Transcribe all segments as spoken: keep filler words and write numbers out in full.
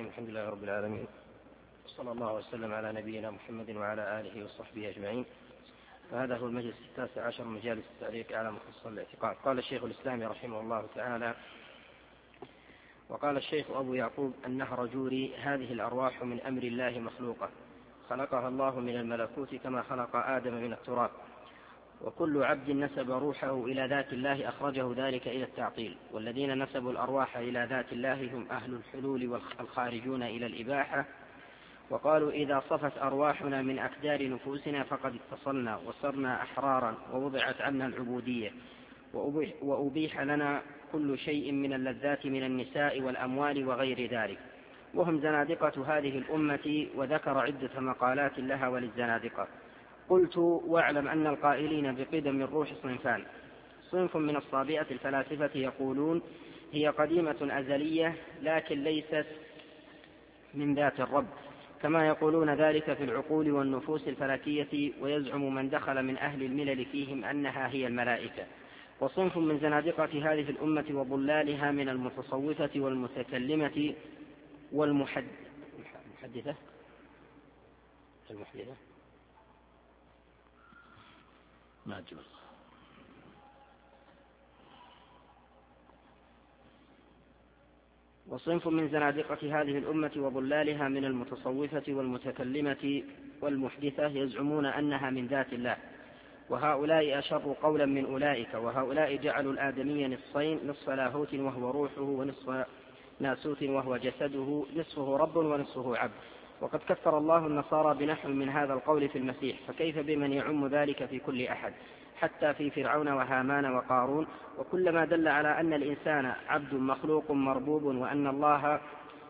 الحمد لله رب العالمين، صلى الله وسلم على نبينا محمد وعلى آله وصحبه أجمعين. فهذا هو المجلس التاسع عشر من مجالس التعليق على مختصر الاعتقاد. قال الشيخ الإسلامي رحمه الله تعالى: وقال الشيخ أبو يعقوب النهرجوري: هذه الأرواح من أمر الله مخلوقة، خلقها الله من الملكوت كما خلق آدم من التراب، وكل عبد نسب روحه إلى ذات الله أخرجه ذلك إلى التعطيل، والذين نسبوا الأرواح إلى ذات الله هم أهل الحلول والخارجون إلى الإباحة، وقالوا إذا صفت أرواحنا من أكدار نفوسنا فقد اتصلنا وصرنا أحرارا ووضعت عنا العبودية، وأبيح, وأبيح لنا كل شيء من اللذات من النساء والأموال وغير ذلك، وهم زنادقة هذه الأمة. وذكر عدة مقالات لها وللزنادقة. قلت: واعلم أن القائلين بقدم الروح صنفان: صنف من الصابئة الفلاسفة يقولون هي قديمة أزلية لكن ليست من ذات الرب، كما يقولون ذلك في العقول والنفوس الفلكية، ويزعم من دخل من أهل الملل فيهم أنها هي الملائكة. وصنف من زنادقة هذه الأمة وضلالها من المتصوفة والمتكلمة والمحدثة المحدثة ما أجبر وصنف من زنادقة هذه الأمة وضلالها من المتصوفة والمتكلمة والمحدثة يزعمون أنها من ذات الله، وهؤلاء أشر قولا من أولئك. وهؤلاء جعلوا الآدمي نصفين: نصف لاهوت وهو روحه، ونصف ناسوت وهو جسده، نصفه رب ونصفه عبد. وقد كفر الله النصارى بنحو من هذا القول في المسيح، فكيف بمن يعم ذلك في كل أحد، حتى في فرعون وهامان وقارون. وكلما دل على أن الإنسان عبد مخلوق مربوب وأن الله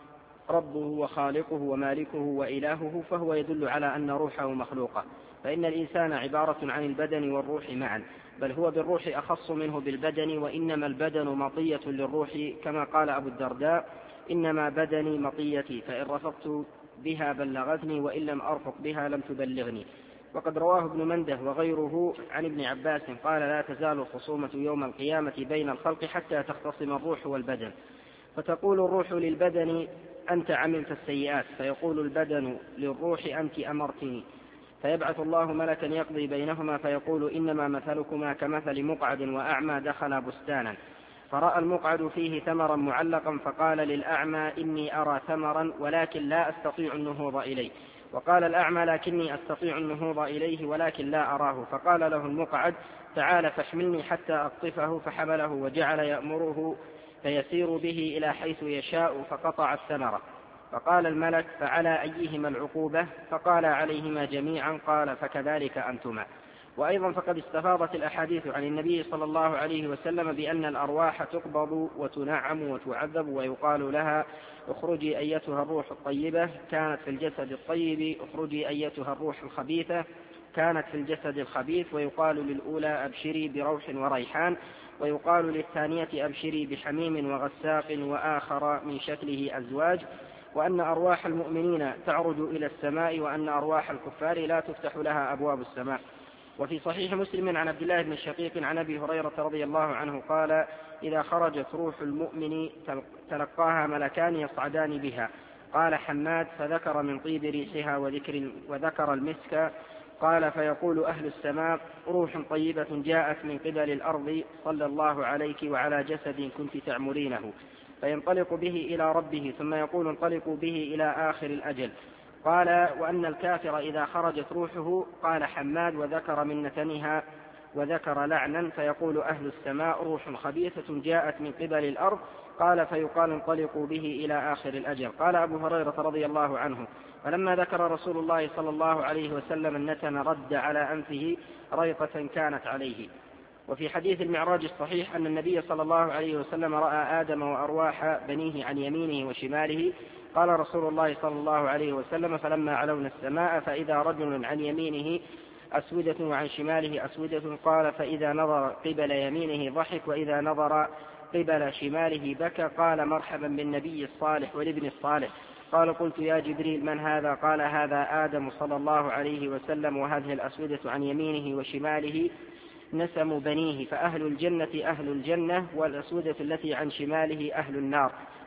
ربه وخالقه ومالكه وإلهه فهو يدل على أن روحه مخلوقة، فإن الإنسان عبارة عن البدن والروح معا، بل هو بالروح أخص منه بالبدن، وإنما البدن مطية للروح، كما قال أبو الدرداء: إنما بدني مطيتي، فإن رفقت بها بلغتني وإن لم أرفق بها لم تبلغني. وقد رواه ابن منده وغيره عن ابن عباس قال: لا تزال الخصومة يوم القيامة بين الخلق حتى تختصم الروح والبدن، فتقول الروح للبدن: أنت عملت السيئات، فيقول البدن للروح: أنت أمرتني، فيبعث الله ملكا يقضي بينهما فيقول: إنما مثلكما كمثل مقعد وأعمى دخل بستانا، فرأى المقعد فيه ثمرا معلقا، فقال للأعمى: إني أرى ثمرا ولكن لا أستطيع النهوض إليه، وقال الأعمى: لكني أستطيع النهوض إليه ولكن لا أراه، فقال له المقعد: تعال فاحملني حتى أقطفه، فحمله وجعل يأمره فيسير به إلى حيث يشاء، فقطع الثمرة. فقال الملك: فعلى أيهما العقوبة؟ فقال: عليهما جميعا. قال: فكذلك أنتما. وأيضا فقد استفاضت الأحاديث عن النبي صلى الله عليه وسلم بأن الأرواح تقبض وتنعم وتعذب، ويقال لها: اخرجي أيتها الروح الطيبة، كانت في الجسد الطيب، اخرجي أيتها الروح الخبيثة، كانت في الجسد الخبيث. ويقال للأولى: أبشري بروح وريحان، ويقال للثانية: أبشري بحميم وغساق، وآخر من شكله أزواج. وأن أرواح المؤمنين تعرج إلى السماء، وأن أرواح الكفار لا تفتح لها أبواب السماء. وفي صحيح مسلم عن عبد الله بن الشقيق عن أبي هريرة رضي الله عنه قال: إذا خرجت روح المؤمن تلقاها ملكان يصعدان بها. قال حماد: فذكر من طيب ريحها وذكر, وذكر المسك. قال: فيقول أهل السماء: روح طيبة جاءت من قبل الأرض، صلى الله عليك وعلى جسد كنت تعمرينه، فينطلق به إلى ربه، ثم يقول: انطلقوا به إلى آخر الأجل. قال: وأن الكافر إذا خرجت روحه، قال حماد: وذكر من نتنها وذكر لعنا، فيقول أهل السماء: روح خبيثة جاءت من قبل الأرض. قال: فيقال: انطلقوا به إلى آخر الأجل. قال أبو هريرة رضي الله عنه: فلما ذكر رسول الله صلى الله عليه وسلم النتن رد على أنفه ريطة كانت عليه. وفي حديث المعراج الصحيح أن النبي صلى الله عليه وسلم رأى آدم وأرواح بنيه عن يمينه وشماله. قال رسول الله صلى الله عليه وسلم: فلما علونا السماء فإذا رجل عن يمينه أسودة وعن شماله أسودة. قال: فإذا نظر قبل يمينه ضحك، وإذا نظر قبل شماله بكى. قال: مرحبا بالنبي الصالح والابن الصالح. قال: قلت: يا جبريل من هذا؟ قال: هذا آدم صلى الله عليه وسلم، وهذه الأسودة عن يمينه وشماله نسم بنيه، فأهل الجنة أهل الجنة، والأسودة التي عن شماله أهل النار.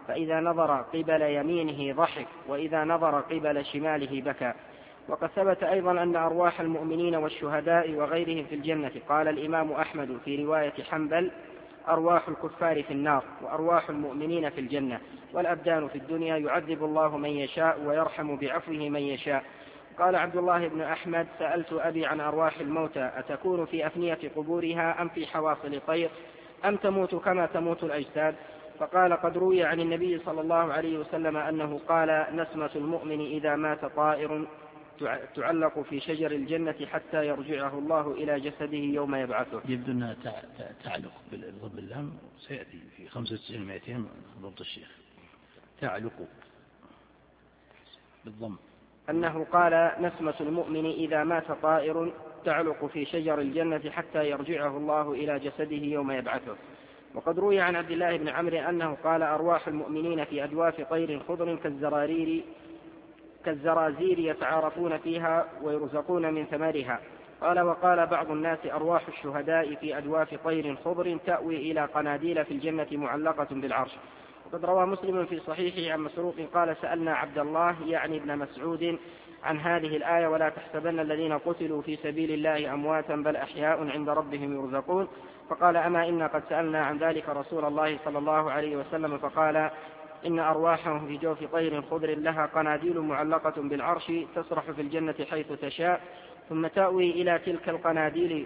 فإذا نظر قبل يمينه ضحك وإذا نظر قبل شماله بكى. وقد ثبت أيضا أن أرواح المؤمنين والشهداء وغيرهم في الجنة. قال الإمام أحمد في رواية حنبل: أرواح الكفار في النار وأرواح المؤمنين في الجنة، والأبدان في الدنيا يعذب الله من يشاء ويرحم بعفوه من يشاء. قال عبد الله بن أحمد: سألت أبي عن أرواح الموتى أتكون في أفنية قبورها أم في حواصل طير أم تموت كما تموت الأجساد؟ فقال: قد روي عن النبي صلى الله عليه وسلم أنه قال: نسمة المؤمن إذا مات طائر تعلق في شجر الجنة حتى يرجعه الله إلى جسده يوم يبعثه. يبدو أنها تعلق بالضم اللام، سيأتي في خمسة وتسعين مئتين ضبط الشيخ. تعلق بالضم. أنه قال: نسمة المؤمن إذا مات طائر تعلق في شجر الجنة حتى يرجعه الله إلى جسده يوم يبعثه. وقد روي عن عبد الله بن عمرو أنه قال: أرواح المؤمنين في أجواف طير خضر كالزرارير كالزرازير يتعارفون فيها ويرزقون من ثمرها. قال: وقال بعض الناس: أرواح الشهداء في أجواف طير خضر تأوي إلى قناديل في الجنة معلقة بالعرش. وقد روى مسلم في صحيحه عن مسروق قال: سألنا عبد الله يعني ابن مسعود عن هذه الآية: ولا تحسبن الذين قتلوا في سبيل الله أمواتا بل أحياء عند ربهم يرزقون. فقال: أما إنا قد سألنا عن ذلك رسول الله صلى الله عليه وسلم فقال: إن أرواحهم في جوف طير خضر لها قناديل معلقة بالعرش تسرح في الجنة حيث تشاء ثم تأوي إلى تلك القناديل.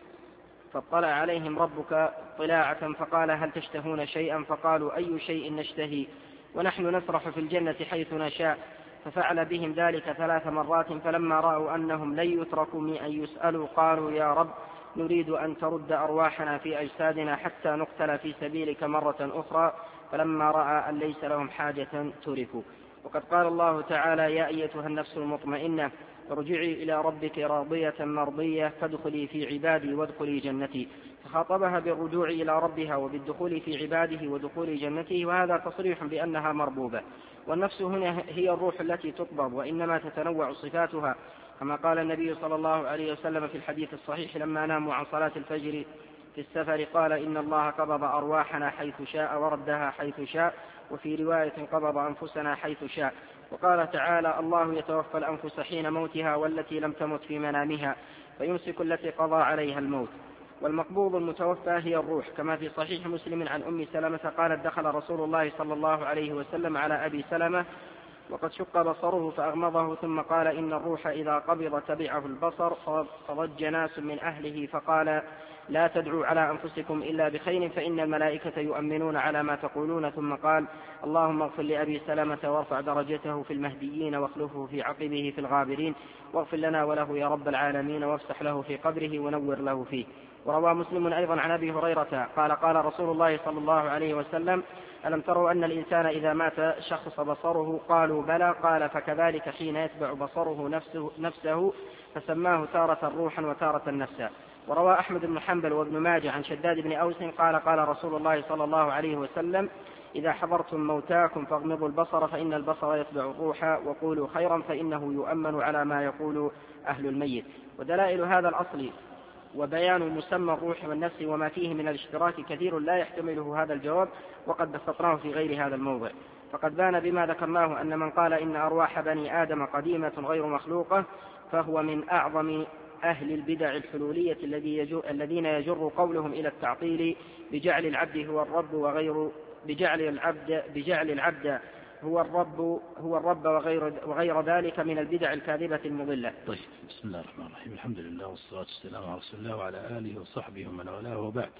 فاطلع عليهم ربك طلاعة فقال: هل تشتهون شيئا؟ فقالوا: أي شيء نشتهي ونحن نسرح في الجنة حيث نشاء. ففعل بهم ذلك ثلاث مرات، فلما رأوا أنهم لن يتركوا من أن يسألوا قالوا: يا رب، نريد أن ترد أرواحنا في أجسادنا حتى نقتل في سبيلك مرة أخرى. فلما رأى أن ليس لهم حاجة تركوا. وقد قال الله تعالى: يا أيتها النفس المطمئنة ارجعي إلى ربك راضية مرضية فادخلي في عبادي وادخلي جنتي. فخاطبها بالرجوع إلى ربها وبالدخول في عباده ودخول جنته، وهذا تصريح بأنها مربوبة. والنفس هنا هي الروح التي تقبض، وإنما تتنوع صفاتها، كما قال النبي صلى الله عليه وسلم في الحديث الصحيح لما ناموا عن صلاة الفجر في السفر قال: إن الله قبض أرواحنا حيث شاء وردها حيث شاء، وفي رواية قبض أنفسنا حيث شاء. وقال تعالى: الله يتوفى الأنفس حين موتها والتي لم تمت في منامها فيمسك التي قضى عليها الموت. والمقبوض المتوفى هي الروح، كما في صحيح مسلم عن أم سلمة قالت: دخل رسول الله صلى الله عليه وسلم على أبي سلمة وقد شق بصره فأغمضه ثم قال: إن الروح إذا قبض تبعه البصر. فضج ناس من أهله فقال: لا تدعوا على أنفسكم إلا بخير فإن الملائكة يؤمنون على ما تقولون. ثم قال: اللهم اغفر لأبي سلمة وارفع درجته في المهديين واخلفه في عقبه في الغابرين، واغفر لنا وله يا رب العالمين، وافسح له في قبره ونور له فيه. وروى مسلم أيضا عن أبي هريرة قال: قال رسول الله صلى الله عليه وسلم: ألم تروا أن الإنسان إذا مات شخص بصره؟ قالوا: بلى. قال: فكذلك حين يتبع بصره نفسه, نفسه فسماه تارة روحا وتارة نفسا. وروى أحمد بن حنبل وابن ماجه عن شداد بن أوس قال: قال رسول الله صلى الله عليه وسلم: إذا حضرتم موتاكم فاغمضوا البصر فإن البصر يتبع الروح، وقولوا خيرا فإنه يؤمن على ما يقول أهل الميت. ودلائل هذا الأصل وبيان مسمى الروح والنفس وما فيه من الاشتراك كثير لا يحتمله هذا الجواب، وقد بسطناه في غير هذا الموضع. فقد بان بما ذكرناه أن من قال إن أرواح بني آدم قديمة غير مخلوقة فهو من أعظم أهل البدع الحلولية الذين يجر قولهم إلى التعطيل بجعل العبد هو الرب وغير بجعل العبد بجعل العبد هو الرب هو الرب وغير وغير ذلك من البدع الكاذبة المضلة. طيب، بسم الله الرحمن الرحيم، الحمد لله والصلاة والسلام على رسول الله وعلى آله وصحبه ومن والاه، وبعد.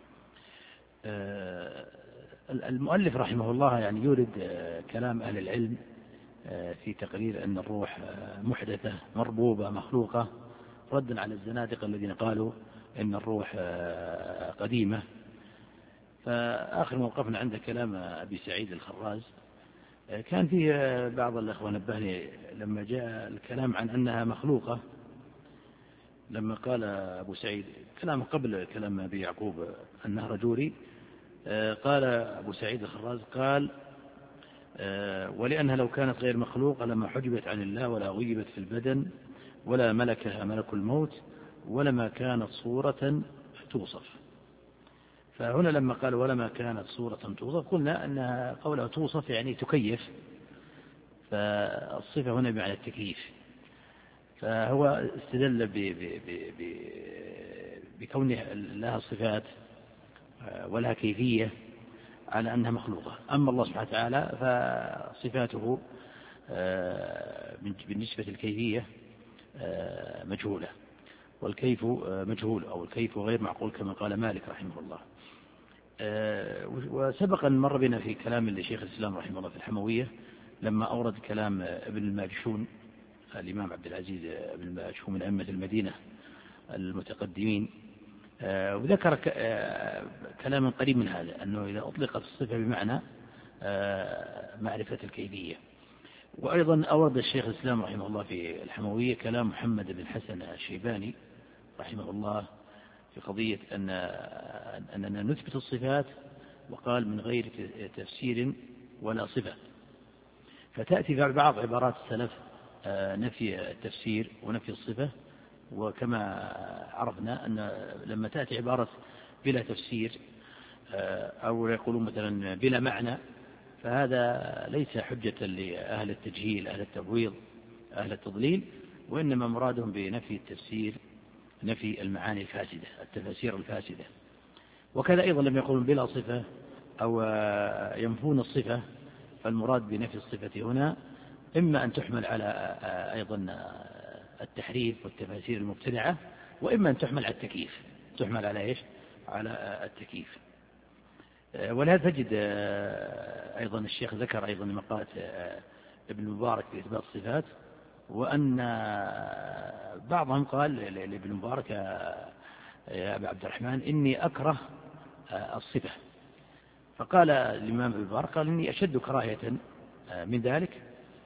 آه المؤلف رحمه الله يعني يورد آه كلام أهل العلم آه في تقرير أن الروح آه محدثة مربوبة مخلوقة، ردا على الزنادقة الذين قالوا إن الروح آه قديمة. فآخر موقفنا عند كلام أبي سعيد الخراز كان فيه بعض الأخوة نبهني لما جاء الكلام عن أنها مخلوقة، لما قال أبو سعيد كلام قبل كلام أبي يعقوب النهرجوري، قال أبو سعيد الخراز قال: ولأنها لو كانت غير مخلوقة لما حجبت عن الله ولا غيبت في البدن ولا ملكها ملك الموت ولما كانت صورة توصف. فهنا لما قال ولما كانت صورة توصف قلنا أن قوله توصف يعني تكيف، فالصفة هنا بمعنى التكييف. فهو استدل ب ب ب ب بكون لها صفات ولها كيفية على أنها مخلوقة. أما الله سبحانه وتعالى فصفاته بالنسبة للكيفية مجهولة، والكيف مجهول أو الكيف غير معقول كما قال مالك رحمه الله. وسبق أن مر بنا في كلام لشيخ الإسلام رحمه الله في الحموية لما أورد كلام ابن الماجشون الإمام عبد العزيز بن الماجشون من أئمة المدينة المتقدمين، وذكر كلاما قريب من هذا، أنه إذا أطلقت الصفة بمعنى معرفة الكيفية. وأيضا أورد الشيخ الإسلام رحمه الله في الحموية كلام محمد بن حسن الشيباني رحمه الله في قضية أن أننا نثبت الصفات، وقال من غير تفسير ولا صفة. فتأتي في بعض عبارات السلف نفي التفسير ونفي الصفة، وكما عرفنا أن لما تأتي عبارة بلا تفسير أو يقولون مثلا بلا معنى، فهذا ليس حجة لأهل التجهيل أهل التبويض أهل التضليل، وإنما مرادهم بنفي التفسير نفي المعاني الفاسدة التفاسير الفاسدة. وكذا أيضا لم يقولون بلا صفة أو ينفون الصفة، فالمراد بنفي الصفة هنا إما أن تحمل على أيضا التحريف والتفاسير المبتدعة، وإما أن تحمل على التكييف تحمل على إيش؟ على التكييف. ولهذا تجد أيضا الشيخ ذكر أيضا مقالة ابن المبارك في إثبات الصفات، وأن بعضهم قال لابن المبارك يا أبا عبد الرحمن إني أكره الصفة، فقال الإمام ابن المبارك قال إني أشد كراهية من ذلك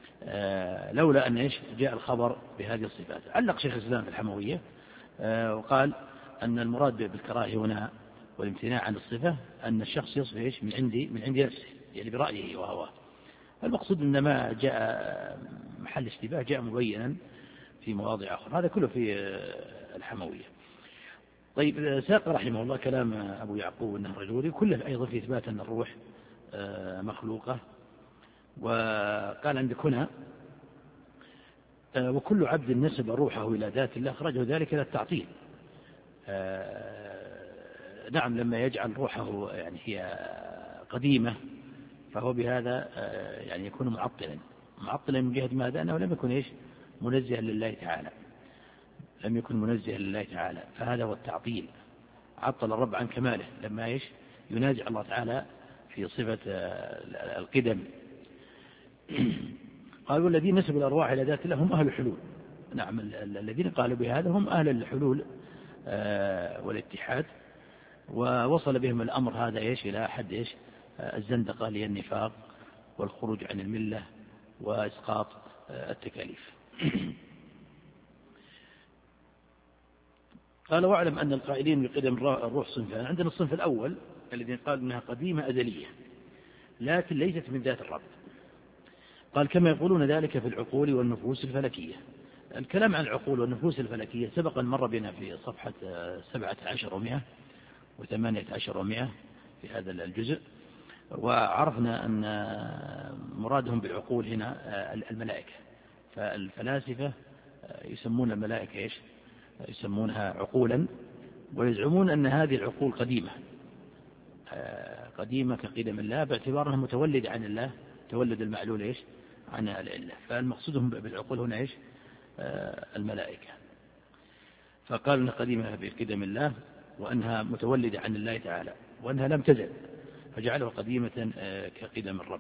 لولا أن إيش جاء الخبر بهذه الصفات. علق شيخ الإسلام في الحموية وقال أن المراد بالكراهية هنا والامتناع عن الصفة أن الشخص يصف إيش من عندي من عند نفسه، يعني برأيه وهواه. المقصود أن ما جاء محل اشتباه جاء مبينا في مواضع أخرى، هذا كله في الحموية. طيب، ساق رحمه الله كلام أبو يعقوب النهرجوري كله أيضا في إثبات أن الروح مخلوقة، وقال عندك هنا وكل عبد نسب روحه إلى ذات الله أخرجه ذلك إلى التعطيل. نعم، لما يجعل روحه يعني هي قديمة فهو بهذا يعني يكون معطلا معطلا من جهة ماذا؟ أنه لم يكن إيش منزها لله تعالى لم يكن منزها لله تعالى فهذا هو التعطيل، عطل الرب عن كماله لما إيش ينازع الله تعالى في صفة القدم. قالوا الذين نسبوا الأرواح إلى ذات الله هم أهل الحلول. نعم، الذين قالوا بهذا هم أهل الحلول والاتحاد، ووصل بهم الأمر هذا إيش إلى حد إيش الزندقة للنفاق والخروج عن الملة وإسقاط التكاليف. قال واعلم أن القائلين بقدم الروح صنفان. عندنا الصنف الأول الذين قالوا أنها قديمة أزلية لكن ليست من ذات الرب، قال كما يقولون ذلك في العقول والنفوس الفلكية. الكلام عن العقول والنفوس الفلكية سبق أن مر بنا في صفحة سبعة عشر ومئة وثمانية عشر ومئة في هذا الجزء، وعرفنا أن مرادهم بالعقول هنا الملائكة. فالفلاسفة يسمون الملائكة إيش؟ يسمونها عقولا، ويزعمون أن هذه العقول قديمة قديمة كقدم الله باعتبار أنها متولد عن الله، تولد المعلول إيش عن العلة. فالمقصودهم بالعقول هنا إيش الملائكة. فقال أنها قديمة بقدم الله وأنها متولدة عن الله تعالى وأنها لم تزل، فجعلها قديمة كقدم الرب.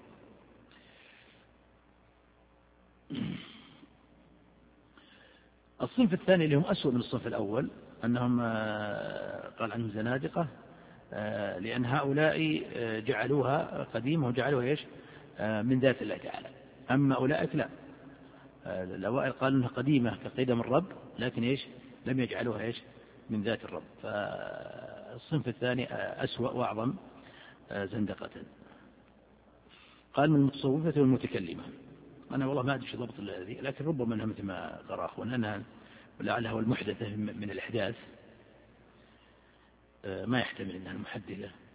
الصنف الثاني اللي هم أسوأ من الصنف الأول أنهم قال عنهم زنادقة، لأن هؤلاء جعلوها قديمة وجعلوها إيش من ذات الله تعالى. أما أولئك لا، الأوائل قالوا أنها قديمة كقدم الرب لكن إيش لم يجعلوها إيش من ذات الرب. فالصنف الثاني أسوأ وأعظم زندقة. قال من المتصوفة والمتكلمة. أنا والله ما أدري شو ضبط الذي، لكن ربما أنها مثل ما قرأ أخونا أنها ولعلها هو المحدثة من الإحداث، ما يحتمل أنها المحدثة.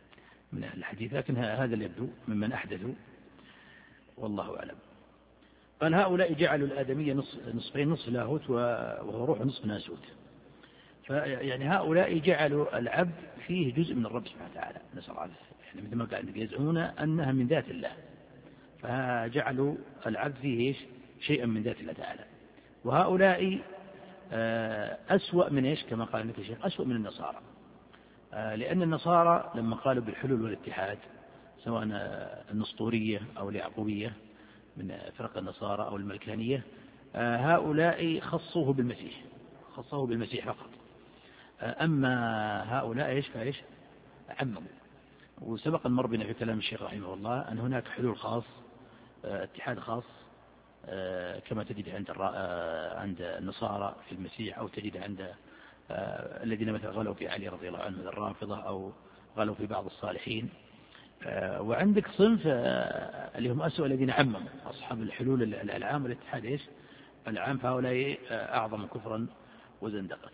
من أهل الحديث، لكن هذا اللي يبدو ممن أحدثوا، والله أعلم. قال هؤلاء جعلوا الآدمية نصفين، نصف لاهوت وهو روح نصف ناسوت. فيعني هؤلاء جعلوا العبد فيه جزء من الرب سبحانه وتعالى، نسأل الله، يعني مثل ما قال يزعمون أنها من ذات الله، فجعلوا العبد فيه إيش؟ شيئا من ذات الله تعالى. وهؤلاء أسوأ من إيش؟ كما قال مثل الشيخ أسوأ من النصارى، لأن النصارى لما قالوا بالحلول والاتحاد، سواء النسطورية أو اليعقوبية من فرق النصارى أو الملكانية، هؤلاء خصوه بالمسيح، خصوه بالمسيح فقط. أما هؤلاء إيش فإيش عمموا. وسبق المر بنا في كلام الشيخ رحمه الله أن هناك حلول خاص، اتحاد خاص، كما تجد عند عند النصارى في المسيح، أو تجد عند الذين مثلا غلوا في علي رضي الله عنه من الرافضة، أو غلوا في بعض الصالحين. وعندك صنف اللي هم أسوأ الذين عمموا، أصحاب الحلول العام والاتحاد إيش العام، فهؤلاء أعظم كفرا وزندقة.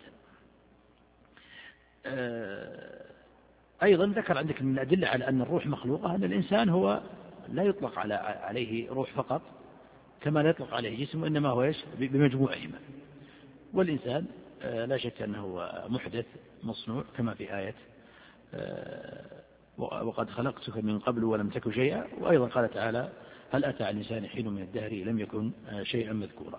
أيضا ذكر عندك من الأدلة على أن الروح مخلوقة أن الإنسان هو لا يطلق على عليه روح فقط كما لا يطلق عليه جسم، وإنما هو إيش بمجموعهما. والإنسان لا شك أنه محدث مصنوع، كما في آية وقد خلقتك من قبل ولم تك شيئا. وأيضا قال تعالى هل أتى على الإنسان حين من الدهر لم يكن شيئا مذكورا.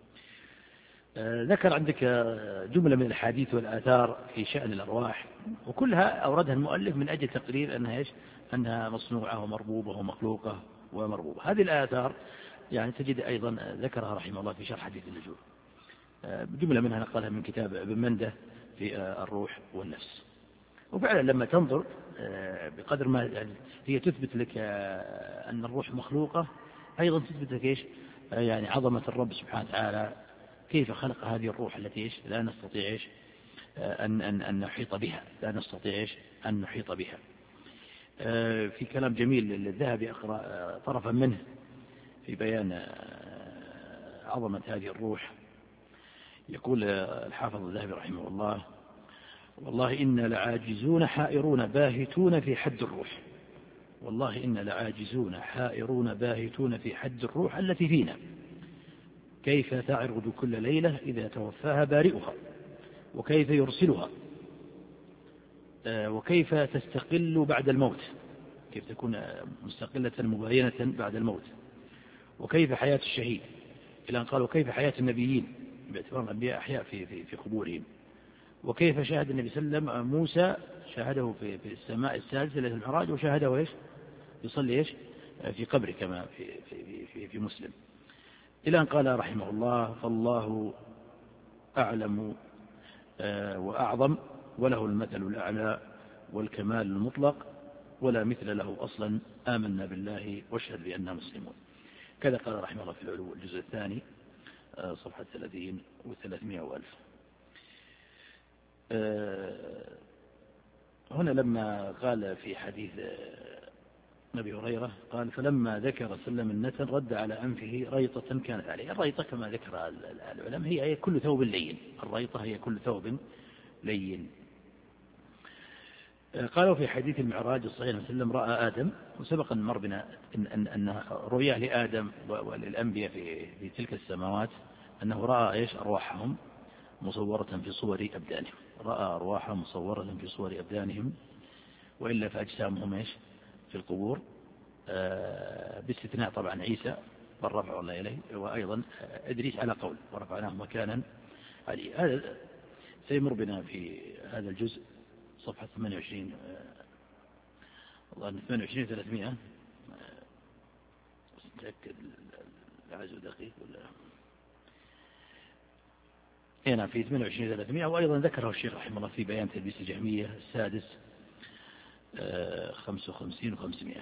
ذكر عندك جملة من الحديث والآثار في شأن الأرواح، وكلها أوردها المؤلف من أجل تقرير أنها إيش أنها مصنوعة ومربوبة ومخلوقة ومربوبة. هذه الآثار يعني تجد أيضا ذكرها رحمه الله في شرح حديث النجوم، جملة منها نقلها من كتاب ابن منده في الروح والنفس. وفعلا لما تنظر بقدر ما يعني هي تثبت لك أن الروح مخلوقة، أيضا تثبت لك إيش يعني عظمة الرب سبحانه وتعالى، كيف خلق هذه الروح التي إيش لا نستطيع إيش أن أن أن نحيط بها، لا نستطيع إيش أن نحيط بها. في كلام جميل للذهبي أقرأ طرفا منه في بيان عظمة هذه الروح. يقول الحافظ الذهبي رحمه الله والله إن لعاجزون حائرون باهتون في حد الروح، والله إن لعاجزون حائرون باهتون في حد الروح التي فينا، كيف تعرض كل ليلة إذا توفاها بارئها، وكيف يرسلها، وكيف تستقل بعد الموت، كيف تكون مستقلة مباينة بعد الموت، وكيف حياة الشهيد، إلى أن قالوا كيف حياة النبيين باعتبار الأنبياء أحياء في, في, في قبورهم، وكيف شاهد النبي صلى الله عليه وسلم موسى شاهده في, في السماء السادسة ليلة المعراج، وشاهده إيش يصلي إيش في قبره كما في, في, في, في مسلم، إلى أن قال رحمه الله فالله أعلم وأعظم وله المثل الأعلى والكمال المطلق ولا مثل له أصلا آمنا بالله واشهد بأننا مسلمون. كذا قال رحمه الله في العلو الجزء الثاني صفحة ثلاثين وثلاثمائة وألف. هنا لما قال في حديث أبي هريرة قال فلما ذكر سلم النتن رد على أنفه ريطة كانت عليه. الريطة كما ذكر العلماء هي كل ثوب لين، الريطة هي كل ثوب لين. قالوا في حديث المعراج الصحيح أن سلم رأى آدم، وسبق أن مر بنا أن, أن, أن رؤيا لآدم وللأنبياء في, في تلك السماوات أنه رأى إيش أرواحهم مصورة في صور أبدانهم، رأى أرواحهم مصورة في صور أبدانهم، وإلا فأجسامهم إيش في القبور، باستثناء طبعا عيسى بل رفعه الله إليه، وأيضا إدريس على قول ورفعناه مكانا عليه. هذا سيمر بنا في هذا الجزء صفحة ثمانية وعشرين والله ثمانية وعشرين ثلاثمائة، نتأكد العزو دقيق ولا هنا في ثمانية وعشرين ثلاثمائة. وأيضا ذكره الشيخ رحمه الله في بيان تلبيس الجهمية السادس خمسة وخمسين وخمسمائة.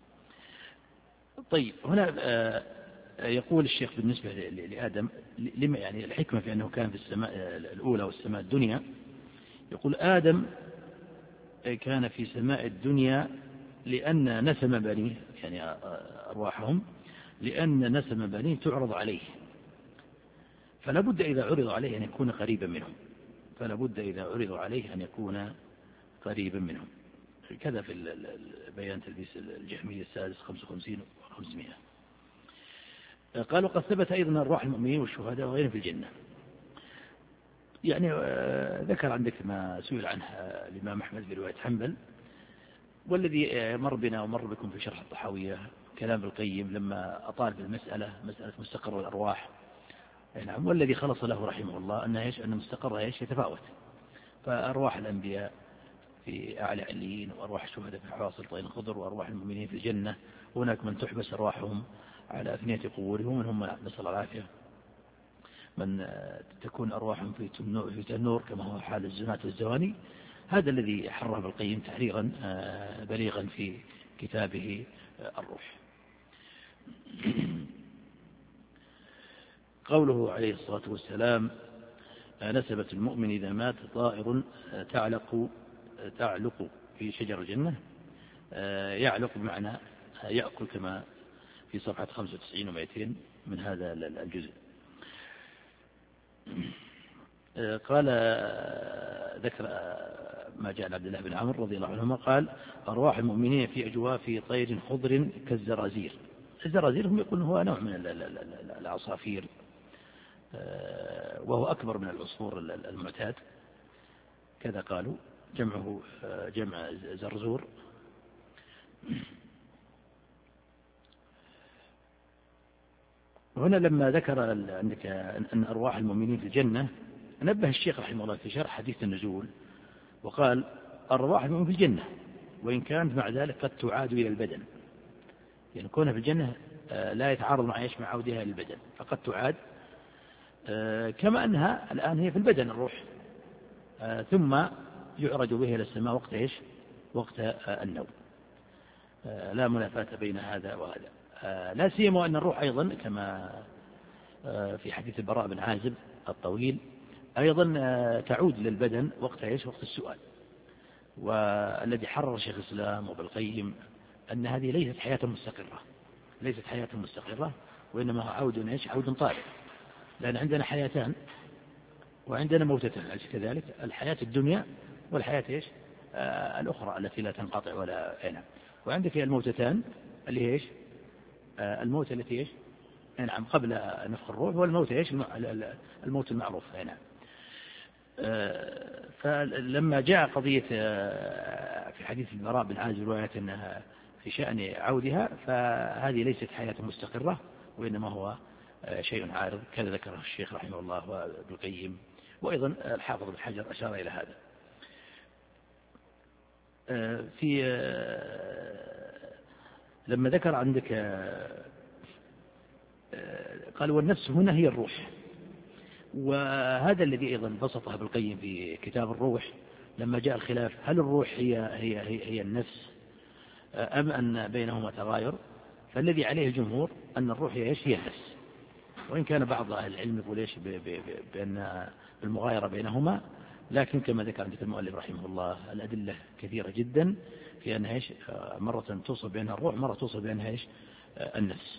طيب هنا يقول الشيخ بالنسبة لآدم لما يعني الحكمة في أنه كان في السماء الأولى والسماء الدنيا، يقول آدم كان في سماء الدنيا لأن نسم بنيه يعني أرواحهم لأن نسم بنيه تعرض عليه، فلا بد إذا عرض عليه أن يكون قريبا منهم، فلا بد إذا عرض عليه أن يكون قريبا منهم. كذا في بيان تلبيس الجهمية السادس خمسة وخمسين وخمسمائة. قال وقد ثبت أيضا أرواح المؤمنين والشهداء وغيرهم في الجنة. يعني ذكر عندك ما سئل عنه الإمام أحمد في رواية حنبل، والذي مر بنا ومر بكم في شرح الطحاوية كلام القيم لما أطال بالمسألة مسألة مستقر الأرواح. نعم. والذي خلص له رحمه الله أن أن مستقرها يتفاوت، فأرواح الأنبياء في أعلى عليين، وأرواح الشهداء في حواصل طين خضر، وأرواح المؤمنين في الجنة. هناك من تحبس أرواحهم على أفنية قبورهم، من هم نسأل الله العافية، من تكون أرواحهم في تنور كما هو حال الزناة والزواني. هذا الذي حرر القيم تحريرا بليغا في كتابه الروح. قوله عليه الصلاة والسلام نسبة المؤمن إذا مات طائر تعلق تعلق في شجر الجنة، يعلق بمعنى يأكل كما في صفحة خمسة وتسعين ومئتين من هذا الجزء. قال ذكر ما جاء عن عبد الله بن عمرو رضي الله عنهما قال أرواح المؤمنين في أجواف طير خضر كالزرازير. الزرازير هم يقولون هو نوع من العصافير، وهو أكبر من العصفور المعتاد، كذا قالوا، جمعه جمع زرزور. وهنا لما ذكر عندك أن أرواح المؤمنين في الجنة، نبه الشيخ رحمه الله في شرح حديث النزول وقال أرواح المؤمنين في الجنة، وإن كانت مع ذلك قد تعاد إلى البدن، يعني كونها في الجنة لا يتعارض مع إيش مع عودها إلى البدن، فقد تعاد كما أنها الآن هي في البدن الروح، ثم يعرج بها إلى السماء وقت إيش وقت النوم. لا منافاة بين هذا وهذا، لا سيما أن الروح أيضا كما في حديث البراء بن عازب الطويل أيضا تعود للبدن وقت إيش وقت السؤال. والذي حرر شيخ الإسلام وابن القيم أن هذه ليست حياة مستقرة، ليست حياة مستقرة، وإنما عود إيش عود طارئ، لأن عندنا حياتان وعندنا موتتان كذلك، الحياة الدنيا والحياة إيش آه الأخرى التي لا تنقطع ولا أين. وعندك الموتتان اللي هي إيش آه الموت التي إيش نعم قبل نفخ الروح، والموت إيش الموت المعروف. نعم. آه فلما جاء قضية آه في حديث البراء بن عازب رواية أنها في شأن عودها، فهذه ليست حياة مستقرة، وإنما هو آه شيء عارض، كذا ذكره الشيخ رحمه الله وابن القيم، وأيضا الحافظ بن حجر أشار إلى هذا. آه في آه لما ذكر عندك آه قال والنفس هنا هي الروح، وهذا الذي أيضا بسطه ابن القيم في كتاب الروح لما جاء الخلاف هل الروح هي, هي, هي, هي النفس أم أن بينهما تغاير، فالذي عليه الجمهور أن الروح هي, هي النفس، وإن كان بعض أهل العلم يقول إيش بأن المغايرة بينهما، لكن كما ذكر عندك المؤلف رحمه الله الأدلة كثيرة جدا في أنها إيش مرة توصف بأنها الروح، مرة توصف بأنها إيش النفس.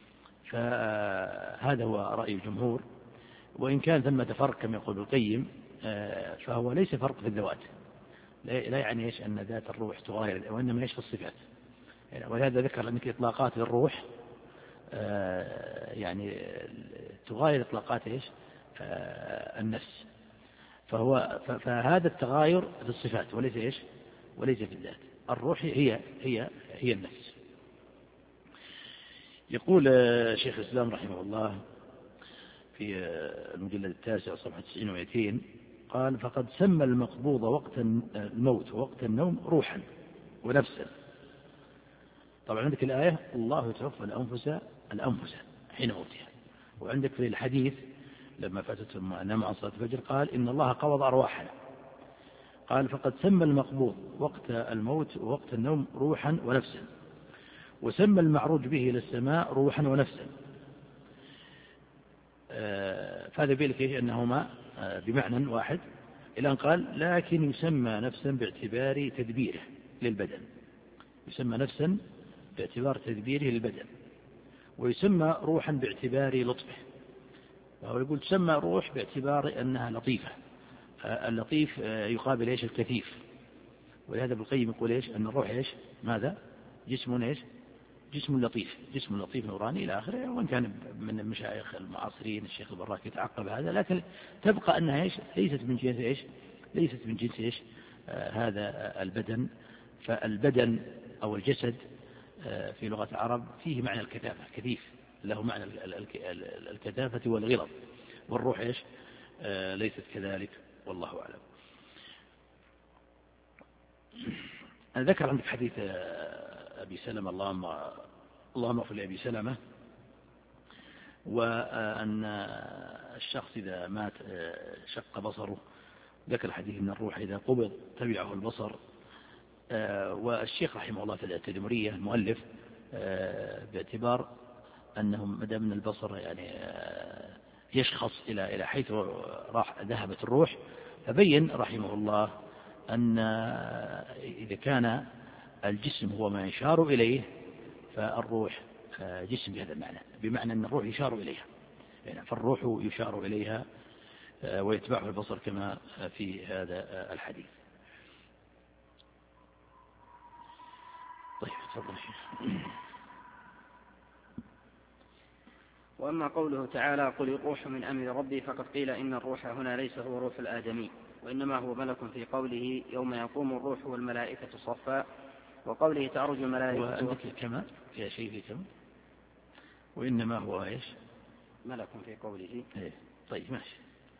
فهذا هو رأي الجمهور، وإن كان ثمة فرق كما يقول القيم فهو ليس فرق في الذوات، لا يعني إيش أن ذات الروح تغاير، وإنما إيش في الصفات. ولهذا ذكر أنك إطلاقات للروح يعني تغاير إطلاقات إيش النفس، فهو فهذا التغاير في الصفات وليس إيش وليس في الذات. الروح هي هي هي النفس. يقول شيخ الإسلام رحمه الله في المجلد التاسع صفحة تسعين ومئتين قال فقد سمى المقبوض وقت الموت ووقت النوم روحا ونفسا. طبعا عندك الآية الله يتوفى الأنفس الأنفس حين موتها، وعندك في الحديث لما فاتتهم نام عن صلاة الفجر قال إن الله قبض أرواحنا، قال فقد سمى المقبوض وقت الموت ووقت النوم روحا ونفسا، وسمى المعروج به إلى السماء روحا ونفسا. فهذا بيلك أنهما بمعنى واحد، إلى أن قال لكن يسمى نفسا باعتبار تدبيره للبدن، يسمى نفسا باعتبار تدبيره للبدن، ويسمى روحا باعتبار لطفه. وهو يقول تسمى روح باعتبار أنها لطيفة، اللطيف يقابل إيش الكثيف، ولهذا ابن القيم يقول إيش أن الروح إيش ماذا جسم إيش جسم لطيف جسم لطيف نوراني إلى آخره. وإن كان من المشايخ المعاصرين الشيخ البراك يتعقب هذا، لكن تبقى أنها إيش ليست من جنس إيش ليست من جنس إيش آه هذا البدن. فالبدن أو الجسد آه في لغة العرب فيه معنى الكثافة، كثيف له معنى الكثافة والغلظ، والروح إيش آه ليست كذلك والله أعلم. أنا ذكر عندك حديث أبي سلمة اللهم اللهم اغفر لأبي سلمة، وأن الشخص إذا مات شق بصره، ذكر الحديث أن الروح إذا قبض تبعه البصر. والشيخ رحمه الله في التدمرية المؤلف باعتبار أنه مدى من البصر يعني يشخص إلى إلى حيث راح ذهبت الروح، فبين رحمه الله أن إذا كان الجسم هو ما يشار إليه فالروح جسم بهذا المعنى، بمعنى أن الروح يشار إليها، يعني فالروح يشار إليها ويتبعه البصر كما في هذا الحديث. طيب تفضل شيخ. وأما قوله تعالى قل الروح من أمر ربي، فقد قيل إن الروح هنا ليس هو روح الآدمي، وإنما هو ملك في قوله يوم يقوم الروح والملائكة صفا، وقوله تعرج الملائكة. وعندك كما يا شيء في كم وإنما هو إيش ملك في قوله إيه. طيب ماشي.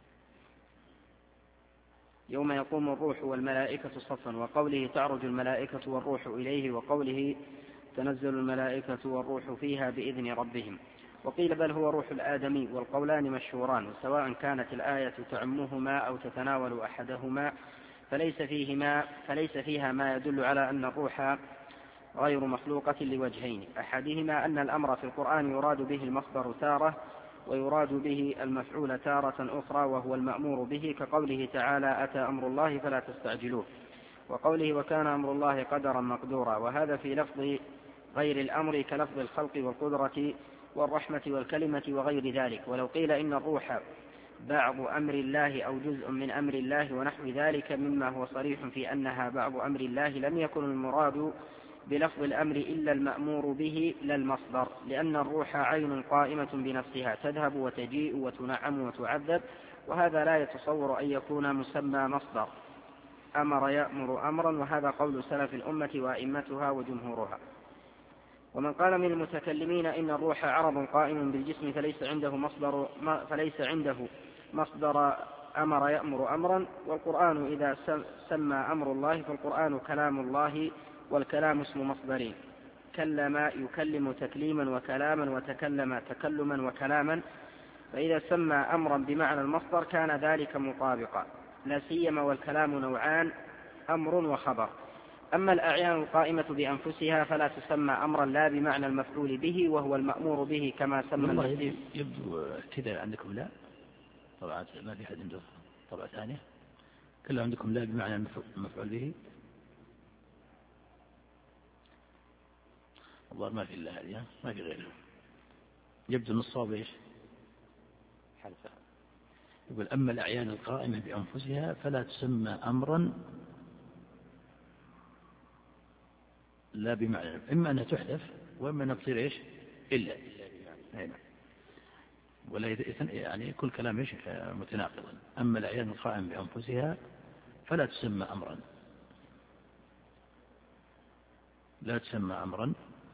يوم يقوم الروح والملائكة صفا، وقوله تعرج الملائكة والروح إليه، وقوله تنزل الملائكة والروح فيها بإذن ربهم. وقيل بل هو روح الآدمي، والقولان مشهوران، وسواء كانت الآية تعمهما أو تتناول أحدهما فليس فيهما فليس فيها ما يدل على أن الروح غير مخلوقة لوجهين: أحدهما أن الأمر في القرآن يراد به المصدر تارة، ويراد به المفعول تارة أخرى، وهو المأمور به، كقوله تعالى أتى أمر الله فلا تستعجلوه، وقوله وكان أمر الله قدرا مقدورا، وهذا في لفظ غير الأمر كلفظ الخلق والقدرة والرحمة والكلمة وغير ذلك. ولو قيل إن الروح بعض أمر الله أو جزء من أمر الله ونحو ذلك مما هو صريح في أنها بعض أمر الله، لم يكن المراد بلفظ الأمر إلا المأمور به لا المصدر، لأن الروح عين قائمة بنفسها تذهب وتجيء وتنعم وتعذب، وهذا لا يتصور أن يكون مسمى مصدر أمر يأمر أمرا، وهذا قول سلف الأمة وأئمتها وجمهورها. ومن قال من المتكلمين إن الروح عرض قائم بالجسم فليس عنده مصدر فليس عنده مصدر أمر يأمر أمرا، والقرآن إذا سمى أمر الله فالقرآن كلام الله، والكلام اسم مصدرين: كلم يكلم تكليما وكلاما، وتكلم تكلما وكلاما، فإذا سمى أمرا بمعنى المصدر كان ذلك مطابقا، لا سيما والكلام نوعان: أمر وخبر. أما الأعيان القائمة بأنفسها فلا تسمى أمرا لا بمعنى المفعول به، وهو المأمور به كما سمى المسيح. يبدو كذا عندكم لا طبعا ما في حد عنده طبعا ثانية كلها عندكم لا بمعنى المفعول به. والله ما في إلا هذه ما في غيرها. يبدو النصاب إيش حلفة. يقول أما الأعيان القائمة بأنفسها فلا تسمى أمرا لا بمعنى، إما أنها تحذف وإما أنها تصير إيش إلا يعني, ولا يعني كل كلام إيش متناقضا. أما الأعيان القائمة بأنفسها فلا تسمى أمرا لا تسمى أمرا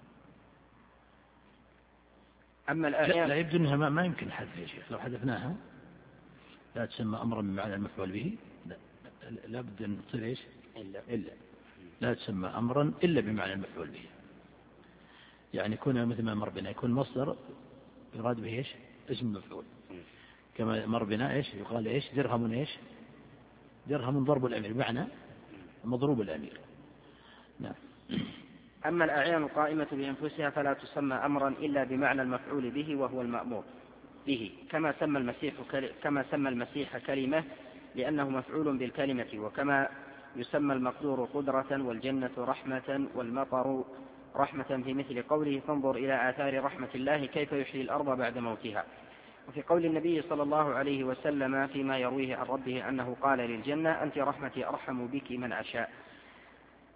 أما الأعيان لا يبدو أنها ما, ما يمكن حذف يا شيخ. لو حذفناها لا تسمى أمرا بمعنى المفعول به لا, لا بد أن تصير إيش إلا, إلا. لا تسمى أمرا إلا بمعنى المفعول به، يعني يكون مثل ما مر بنا يكون مصدر يراد به إيش اسم مفعول، كما مر بنا إيش يقال إيش درهم إيش درهم ضرب الأمير بمعنى مضروب الأمير. نعم. أما الأعيان القائمة بأنفسها فلا تسمى أمرا إلا بمعنى المفعول به، وهو المأمور به، كما سمى المسيح كما سمى المسيح كلمة لأنه مفعول بالكلمة، وكما يسمى المقدور قدرة، والجنة رحمة، والمطر رحمة، في مثل قوله فانظر إلى آثار رحمة الله كيف يحيي الأرض بعد موتها. وفي قول النبي صلى الله عليه وسلم فيما يرويه عن ربه أنه قال للجنة أنت رحمتي أرحم بك من أشاء.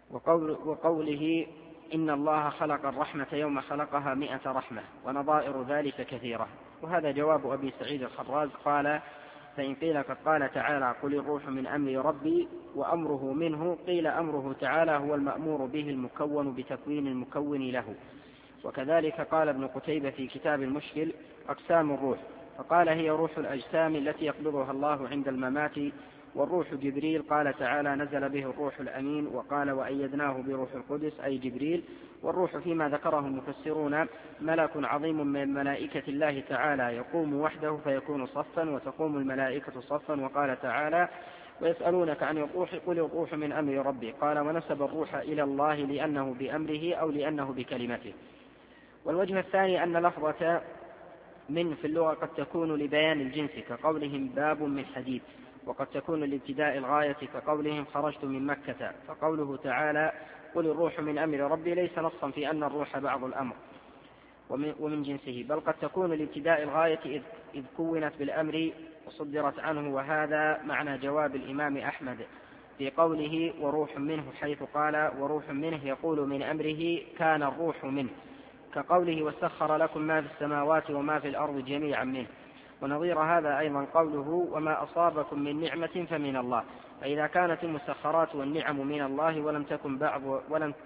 وقول وقوله إن الله خلق الرحمة يوم خلقها مئة رحمة ونظائر ذلك كثيرة. وهذا جواب أبي سعيد الخراز قال: فإن قيل قد قال تعالى: قل الروح من أمر ربي وأمره منه، قيل أمره تعالى هو المأمور به المكون بتكوين المكون له. وكذلك قال ابن قتيبة في كتاب المشكل: أقسام الروح، فقال: هي روح الأجسام التي يقبضها الله عند الممات. والروح جبريل، قال تعالى: نزل به الروح الأمين. وقال: وأيدناه بروح القدس، أي جبريل. والروح فيما ذكره المفسرون ملك عظيم من ملائكة الله تعالى يقوم وحده فيكون صفا، وتقوم الملائكة صفا. وقال تعالى: ويسألونك عن الروح، قل الروح من أمر ربي. قال: ونسب الروح إلى الله لأنه بأمره أو لأنه بكلمته. والوجه الثاني أن لفظة من في اللغة قد تكون لبيان الجنس كقولهم باب من حديد، وقد تكون لابتداء الغاية كقولهم خرجت من مكة. فقوله تعالى: قل الروح من أمر ربي ليس نصا في أن الروح بعض الأمر ومن جنسه، بل قد تكون لابتداء الغاية إذ كونت بالأمر وصدرت عنه. وهذا معنى جواب الإمام أحمد في قوله وروح منه، حيث قال وروح منه يقول من أمره كان الروح منه، كقوله وسخر لكم ما في السماوات وما في الأرض جميعا منه. ونظير هذا أيضا قوله وما أصابكم من نعمة فمن الله. فإذا كانت المسخرات والنعم من الله ولم تكن بعض ولم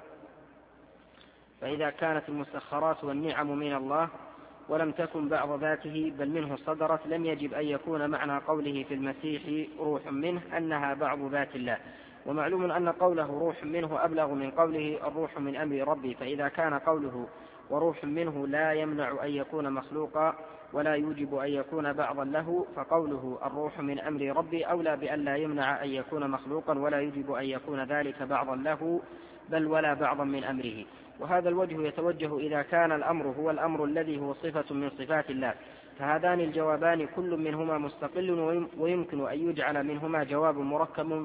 فإذا كانت المسخرات والنعم من الله ولم تكن بعض ذاته بل منه صدرت، لم يجب أن يكون معنى قوله في المسيح روح منه أنها بعض ذات الله. ومعلوم أن قوله روح منه أبلغ من قوله الروح من أمر ربي. فإذا كان قوله وروح منه لا يمنع أن يكون مخلوقا ولا يوجب أن يكون بعضا له، فقوله الروح من أمر ربي أولى بأن لا يمنع أن يكون مخلوقا ولا يوجب أن يكون ذلك بعضا له بل ولا بعضا من أمره. وهذا الوجه يتوجه إذا كان الأمر هو الأمر الذي هو صفة من صفات الله، فهذان الجوابان كل منهما مستقل، ويمكن أن يجعل منهما جواب مركب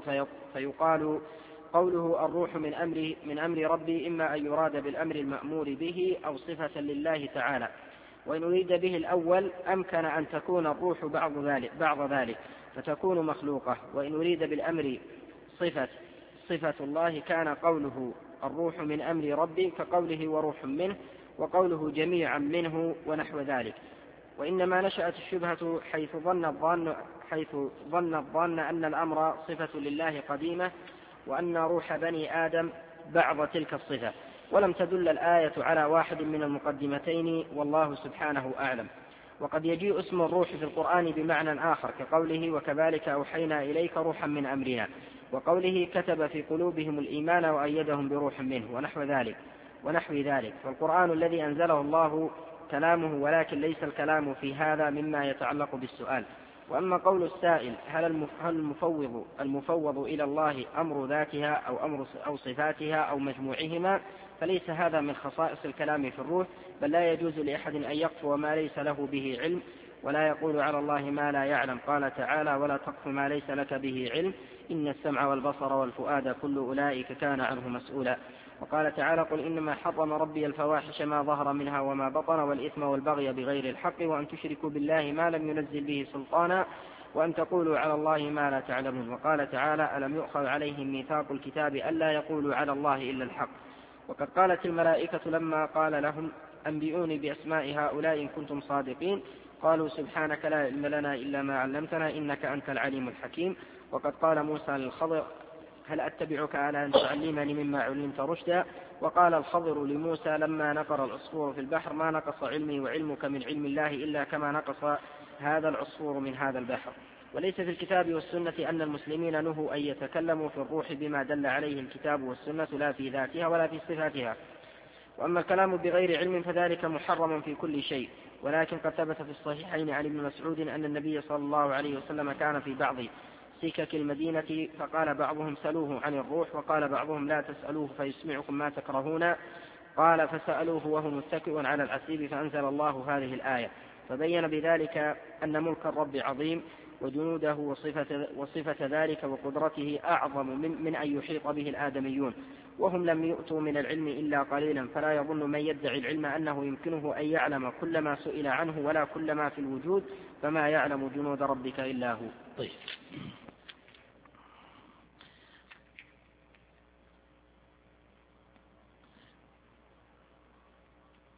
فيقال قوله الروح من أمر, من أمر ربي إما أن يراد بالأمر المأمور به أو صفة لله تعالى. وإن أريد به الأول أمكن أن تكون الروح بعض ذلك, بعض ذلك فتكون مخلوقة. وإن أريد بالأمر صفة, صفة الله كان قوله الروح من أمر ربي كقوله وروح منه، وقوله جميعا منه ونحو ذلك. وإنما نشأت الشبهة حيث ظن الظن, حيث ظن الظن أن الأمر صفة لله قديمة وأن روح بني آدم بعض تلك الصفة، ولم تدل الآية على واحد من المقدمتين، والله سبحانه أعلم. وقد يجيء اسم الروح في القرآن بمعنى آخر كقوله وكذلك أوحينا إليك روحا من أمرنا، وقوله كتب في قلوبهم الإيمان وأيدهم بروح منه ونحو ذلك ونحو ذلك. فالقرآن الذي أنزله الله كلامه، ولكن ليس الكلام في هذا مما يتعلق بالسؤال. وأما قول السائل هل المفوض المفوض إلى الله أمر ذاتها أو أمر أو صفاتها أو مجموعهما، فليس هذا من خصائص الكلام في الروح، بل لا يجوز لأحد أن يقف ما ليس له به علم ولا يقول على الله ما لا يعلم. قال تعالى ولا تقف ما ليس لك به علم إن السمع والبصر والفؤاد كل أولئك كان عنه مسؤولا. وقال تعالى قل إنما حرم ربي الفواحش ما ظهر منها وما بطن والإثم والبغي بغير الحق وأن تشركوا بالله ما لم ينزل به سلطانا وأن تقولوا على الله ما لا تعلمون. وقال تعالى ألم يؤخذ عليهم ميثاق الكتاب ألا يقولوا على الله إلا الحق. وقد قالت الملائكة لما قال لهم أنبئوني بأسماء هؤلاء إن كنتم صادقين قالوا سبحانك لا علم لنا إلا ما علمتنا إنك أنت العليم الحكيم. وقد قال موسى للخضر هل أتبعك على أن تعلمني مما علمت رشدا. وقال الخضر لموسى لما نقر العصفور في البحر ما نقص علمي وعلمك من علم الله إلا كما نقص هذا العصفور من هذا البحر. وليس في الكتاب والسنة أن المسلمين نهوا أن يتكلموا في الروح بما دل عليه الكتاب والسنة لا في ذاتها ولا في صفاتها. وأما الكلام بغير علم فذلك محرم في كل شيء. ولكن قد ثبت في الصحيحين عن ابن مسعود أن النبي صلى الله عليه وسلم كان في بعض سكك المدينة فقال بعضهم سألوه عن الروح وقال بعضهم لا تسألوه فيسمعكم ما تكرهون. قال فسألوه وهو متكئ على العسيب فأنزل الله هذه الآية فبين بذلك أن ملك الرب عظيم وجنوده وصفة, وصفة ذلك وقدرته أعظم من, من أن يحيط به الآدميون وهم لم يؤتوا من العلم إلا قليلا. فلا يظن من يدعي العلم أنه يمكنه أن يعلم كل ما سئل عنه ولا كل ما في الوجود فما يعلم جنود ربك إلا هو. طيب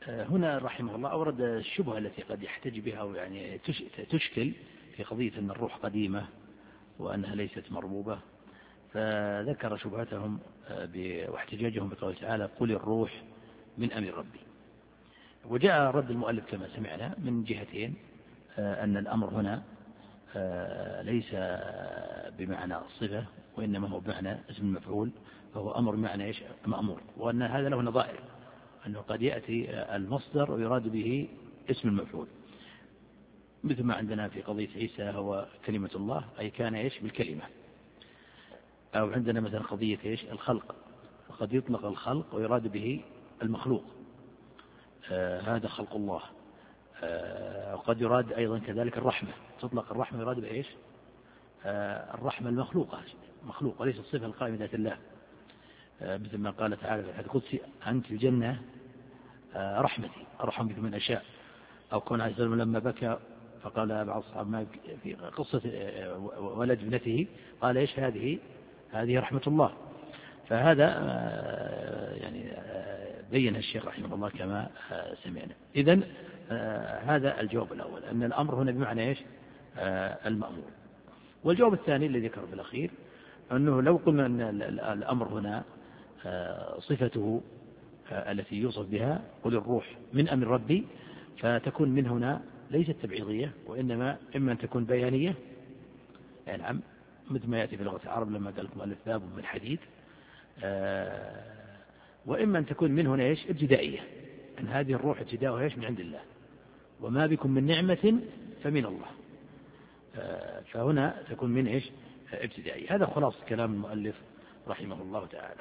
هنا رحمه الله أورد الشبهة التي قد يحتج بها ويعني تشكل في قضية أن الروح قديمة وأنها ليست مربوبة، فذكر شبهتهم واحتجاجهم بقوله تعالى قل الروح من أمر ربي. وجاء رد المؤلف كما سمعنا من جهتين، أن الأمر هنا ليس بمعنى الصفة وإنما هو بمعنى اسم المفعول، فهو أمر بمعنى مأمور، وأن هذا له نظائر، أنه قد يأتي المصدر ويراد به اسم المفعول، مثل ما عندنا في قضية عيسى هو كلمة الله أي كان إيش بالكلمة، أو عندنا مثلا قضية إيش الخلق، قد يطلق الخلق ويراد به المخلوق، آه هذا خلق الله، آه وقد يراد أيضا كذلك الرحمة، تطلق الرحمة ويراد به إيش آه الرحمة المخلوقة، مخلوق وليس الصفة القائمة ذات الله، آه مثل ما قال تعالى في الحديث القدسي أنت الجنة آه رحمتي أرحم بك من أشاء، أو كون عليه السلام لما بكى فقال بعض الصحابة في قصة ولد ابنته قال إيش هذه هذه رحمة الله. فهذا يعني بين الشيخ رحمه الله كما سمعنا. إذن هذا الجواب الأول، أن الأمر هنا بمعنى إيش المأمور. والجواب الثاني الذي ذكره بالأخير أنه لو قلنا أن الأمر هنا صفته التي يوصف بها قل الروح من أمر ربي، فتكون من هنا ليست تبعيضية، وإنما إما أن تكون بيانية، يعني نعم مثل ما يأتي في لغة العرب لما قال المؤلف باب من حديد، آه وإما أن تكون من هنا إيش ابتدائية، أن هذه الروح ابتداؤها إيش من عند الله، وما بكم من نعمة فمن الله، آه فهنا تكون من إيش ابتدائية. هذا خلاص كلام المؤلف رحمه الله تعالى.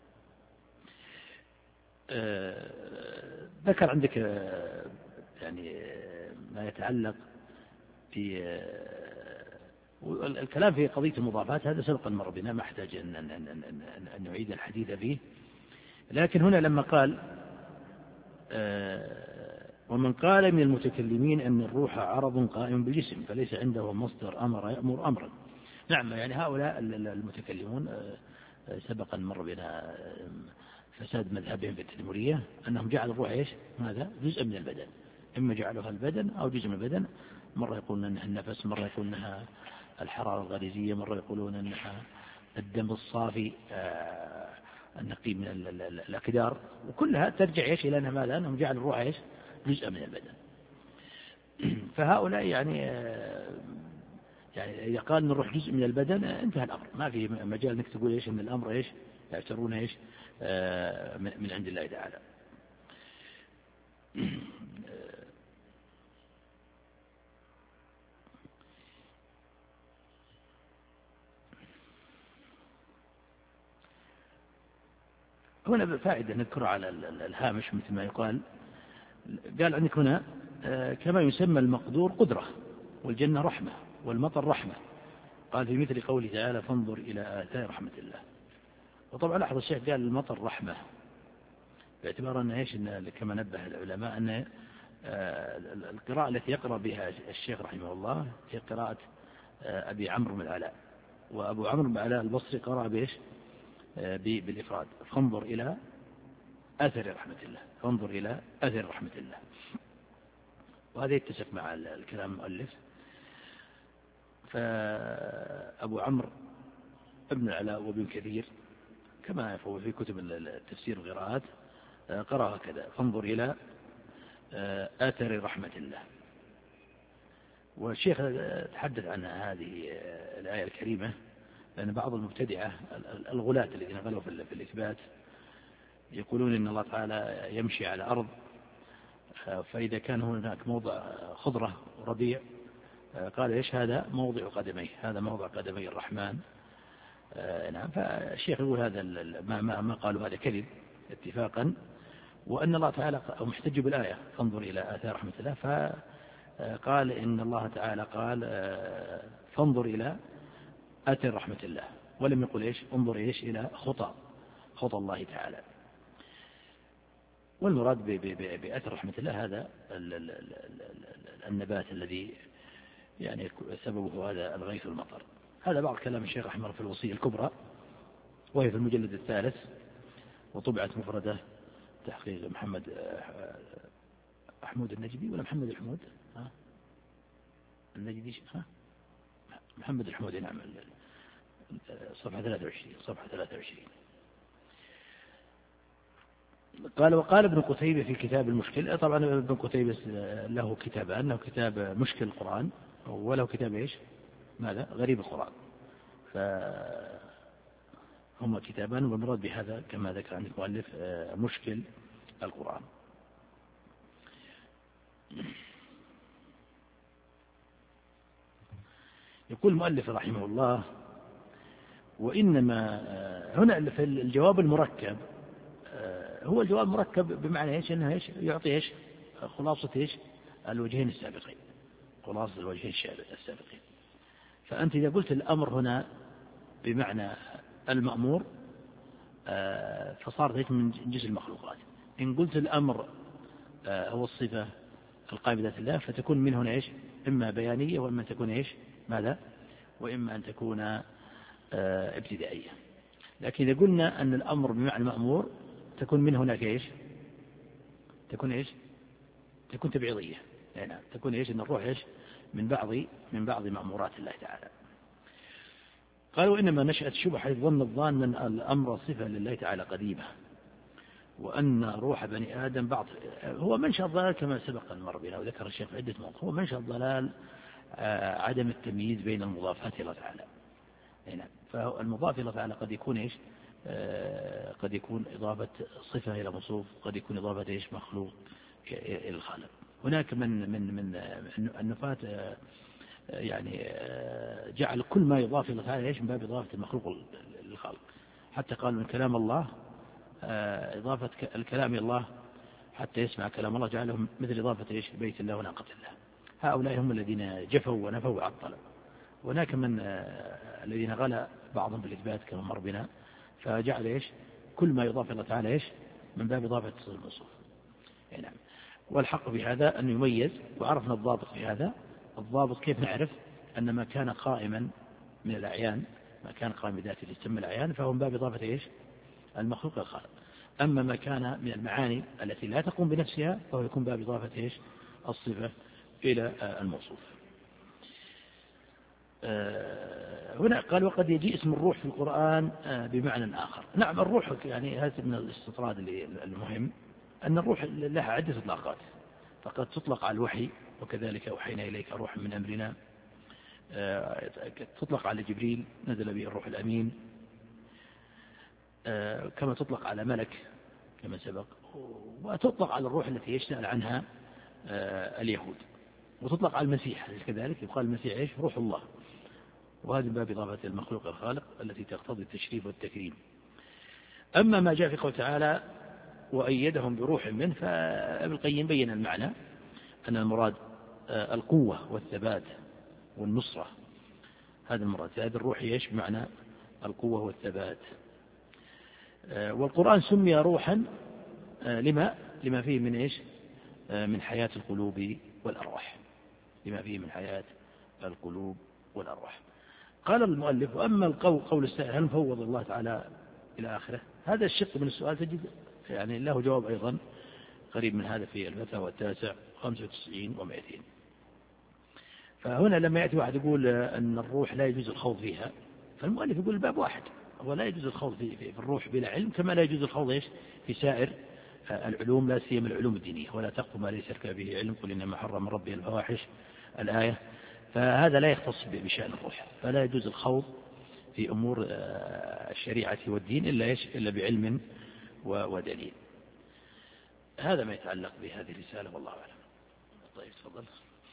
آه ذكر عندك آه يعني ما يتعلق في الكلام في قضية المضافات، هذا سبقا مر بنا ما احتاج أن, أن, أن, أن, أن نعيد الحديث فيه. لكن هنا لما قال ومن قال من المتكلمين أن الروح عرض قائم بالجسم فليس عنده مصدر أمر يأمر أمرا. نعم، يعني هؤلاء المتكلمون سبقا مر بنا فساد مذهبهم في التدمرية، أنهم جعلوا الروح إيش ماذا جزء من البدن، إما جعلوها البدن أو جزء من البدن، مرة يقولون أنها النفس، مرة يقولون أنها الحرارة الغريزية، مرة يقولون أنها الدم الصافي النقي من الأكدار، وكلها ترجع إيش إلى أنها ماذا أنهم جعلوا الروح إيش جزء من البدن. فهؤلاء يعني يعني إذا قال أن الروح جزء من البدن انتهى الأمر، ما في مجال أنك تقول إيش أن الأمر إيش يعتبرون إيش من عند الله تعالى. هنا فائدة نذكرها على الهامش مثل ما يقال، قال عندك هنا كما يسمى المقدور قدرة، والجنة رحمة، والمطر رحمة، قال في مثل قوله تعالى فانظر إلى آثار رحمة الله. وطبعا لاحظ الشيخ قال المطر رحمة باعتبار أن إيش كما نبه العلماء أن القراءة التي يقرأ بها الشيخ رحمه الله هي قراءة أبي عمرو بن العلاء، وأبو عمرو بن العلاء البصري قرأ بإيش بالإفراد فانظر إلى أثر رحمة الله، فانظر إلى أثر رحمة الله، وهذا يتسق مع الكلام المؤلف. فأبو عمرو ابن العلاء وابن كثير كما هو في كتب التفسير والقراءات قرأ هكذا فانظر إلى آثر رحمة الله. والشيخ تحدث عن هذه الآية الكريمة لأن بعض المبتدعة الغلاة الذين غلوا في الإثبات يقولون إن الله تعالى يمشي على أرض، فإذا كان هناك موضع خضرة وربيع قال إيش هذا موضع قدميه، هذا موضع قدمي الرحمن. نعم، فالشيخ يقول هذا ما, ما, ما قالوا هذا كذب اتفاقا، وأن الله تعالى محتج بالآية فانظر إلى آثار رحمة الله، فقال إن الله تعالى قال فانظر إلى آثار رحمة الله، ولم يقل إيش انظر إيش إلى خطى خطى الله تعالى. والمراد بآثار رحمة الله هذا النبات الذي يعني سببه هذا الغيث والمطر. هذا بعض كلام الشيخ رحمه الله في الوصية الكبرى، وهي في المجلد الثالث وطبعت مفردة تحقيق محمد أحمود النجدي ولا محمد الحمود؟ ها النجدي ها محمد الحمود. نعم صفحة ثلاثة وعشرين صفحة ثلاثة وعشرين. قال وقال ابن قتيبة في كتاب المشكل. طبعا ابن قتيبة له كتابان، له كتاب مشكل القرآن وله كتاب إيش ماذا غريب القرآن، فهما كتابان، والمراد بهذا كما ذكر عند المؤلف مشكل القرآن. يقول المؤلف رحمه الله وإنما هنا الجواب المركب هو الجواب مركب بمعنى إيش أنه إيش يعطي إيش خلاصة إيش الوجهين السابقين، خلاصة الوجهين السابقين. فأنت إذا قلت الأمر هنا بمعنى المأمور فصار إيش من جزء المخلوقات. إن قلت الأمر هو الصفة القائمة بذات الله فتكون من هنا إيش إما بيانية وإما أن تكون إيش ماذا وإما أن تكون ابتدائية. لكن إذا قلنا أن الأمر بمعنى المأمور تكون من هناك إيش تكون إيش تكون تبعيضية، يعني تكون إيش أن الروح إيش من بعض من بعض مأمورات الله تعالى. قالوا إنما نشأت شبهة حيث ظن الظان أن الأمر صفة لله تعالى قديمة، وأن روح بني آدم بعض هو منشأ الضلال كما سبق المر بنا وذكر الشيخ في عدة مواضع. هو منشأ الضلال عدم التمييز بين المضافات إلى الله تعالى. يعني فالمضاف إلى الله تعالى قد يكون إيش قد يكون إضافة صفة إلى موصوف، قد يكون إضافة إيش مخلوق إلى الخالق. هناك من من من النفاة يعني جعل كل ما يضاف إلى الله تعالى إيش من باب إضافة المخلوق للخالق، حتى قال من كلام الله إضافة الكلام إلى الله حتى يسمع كلام الله جعلهم مثل إضافة إيش بيت الله وناقة الله. هؤلاء هم الذين جفوا ونفوا وعطلوا. هناك من الذين غلا بعضهم بالإثبات كما مر بنا، فجعل إيش كل ما يضاف الله تعالى إيش من باب إضافة الموصوف. نعم. والحق بهذا أن يميز، وعرفنا الضابط في هذا. الضابط كيف نعرف أن ما كان قائما من الأعيان ما كان قائم بذاته يسمى الأعيان فهو من باب إضافة إيش المخلوق الخالق. أما ما كان من المعاني التي لا تقوم بنفسها فهو يكون باب إضافة إيش الصفة إلى الموصوف. هنا قال وقد يجي اسم الروح في القرآن بمعنى آخر. نعم الروح يعني هذا من الاستطراد المهم أن الروح لها عدة إطلاقات، فقد تطلق على الوحي وكذلك أوحينا إليك روحا من أمرنا، تطلق على جبريل نزل به الروح الأمين، كما تطلق على ملك كما سبق، وتطلق على الروح التي يسأل عنها اليهود، وتطلق على المسيح كذلك يقال المسيح إيش روح الله، وهذا باب إضافة المخلوق الخالق التي تقتضي التشريف والتكريم. أما ما جاء في قوله تعالى وأيدهم بروح منه فابن القيم بين المعنى أن المراد القوة والثبات والنصرة، هذا المراد. هذا الروح إيش بمعنى القوة والثبات. والقرآن سمي روحا لما لما فيه من إيش من حياة القلوب والأرواح، لما فيه من حياة القلوب والأرواح. قال المؤلف وأما القول قول السائل هل نفوض الله تعالى إلى آخره، هذا الشق من السؤال تجد يعني له جواب أيضا قريب من هذا في الفتاوى التاسع خمسة وتسعين ومائتين. فهنا لما يأتي واحد يقول أن الروح لا يجوز الخوض فيها، فالمؤلف يقول الباب واحد، هو لا يجوز الخوض في, في الروح بلا علم، كما لا يجوز الخوض إيش في سائر العلوم لا سيما العلوم الدينية، ولا تقف ما ليس لك به علم قل إنما حرم ربي الفواحش الآية. فهذا لا يختص بشأن الروح، فلا يجوز الخوض في أمور الشريعة والدين إلا إيش إلا بعلم ودليل. هذا ما يتعلق بهذه الرسالة والله أعلم. طيب تفضل.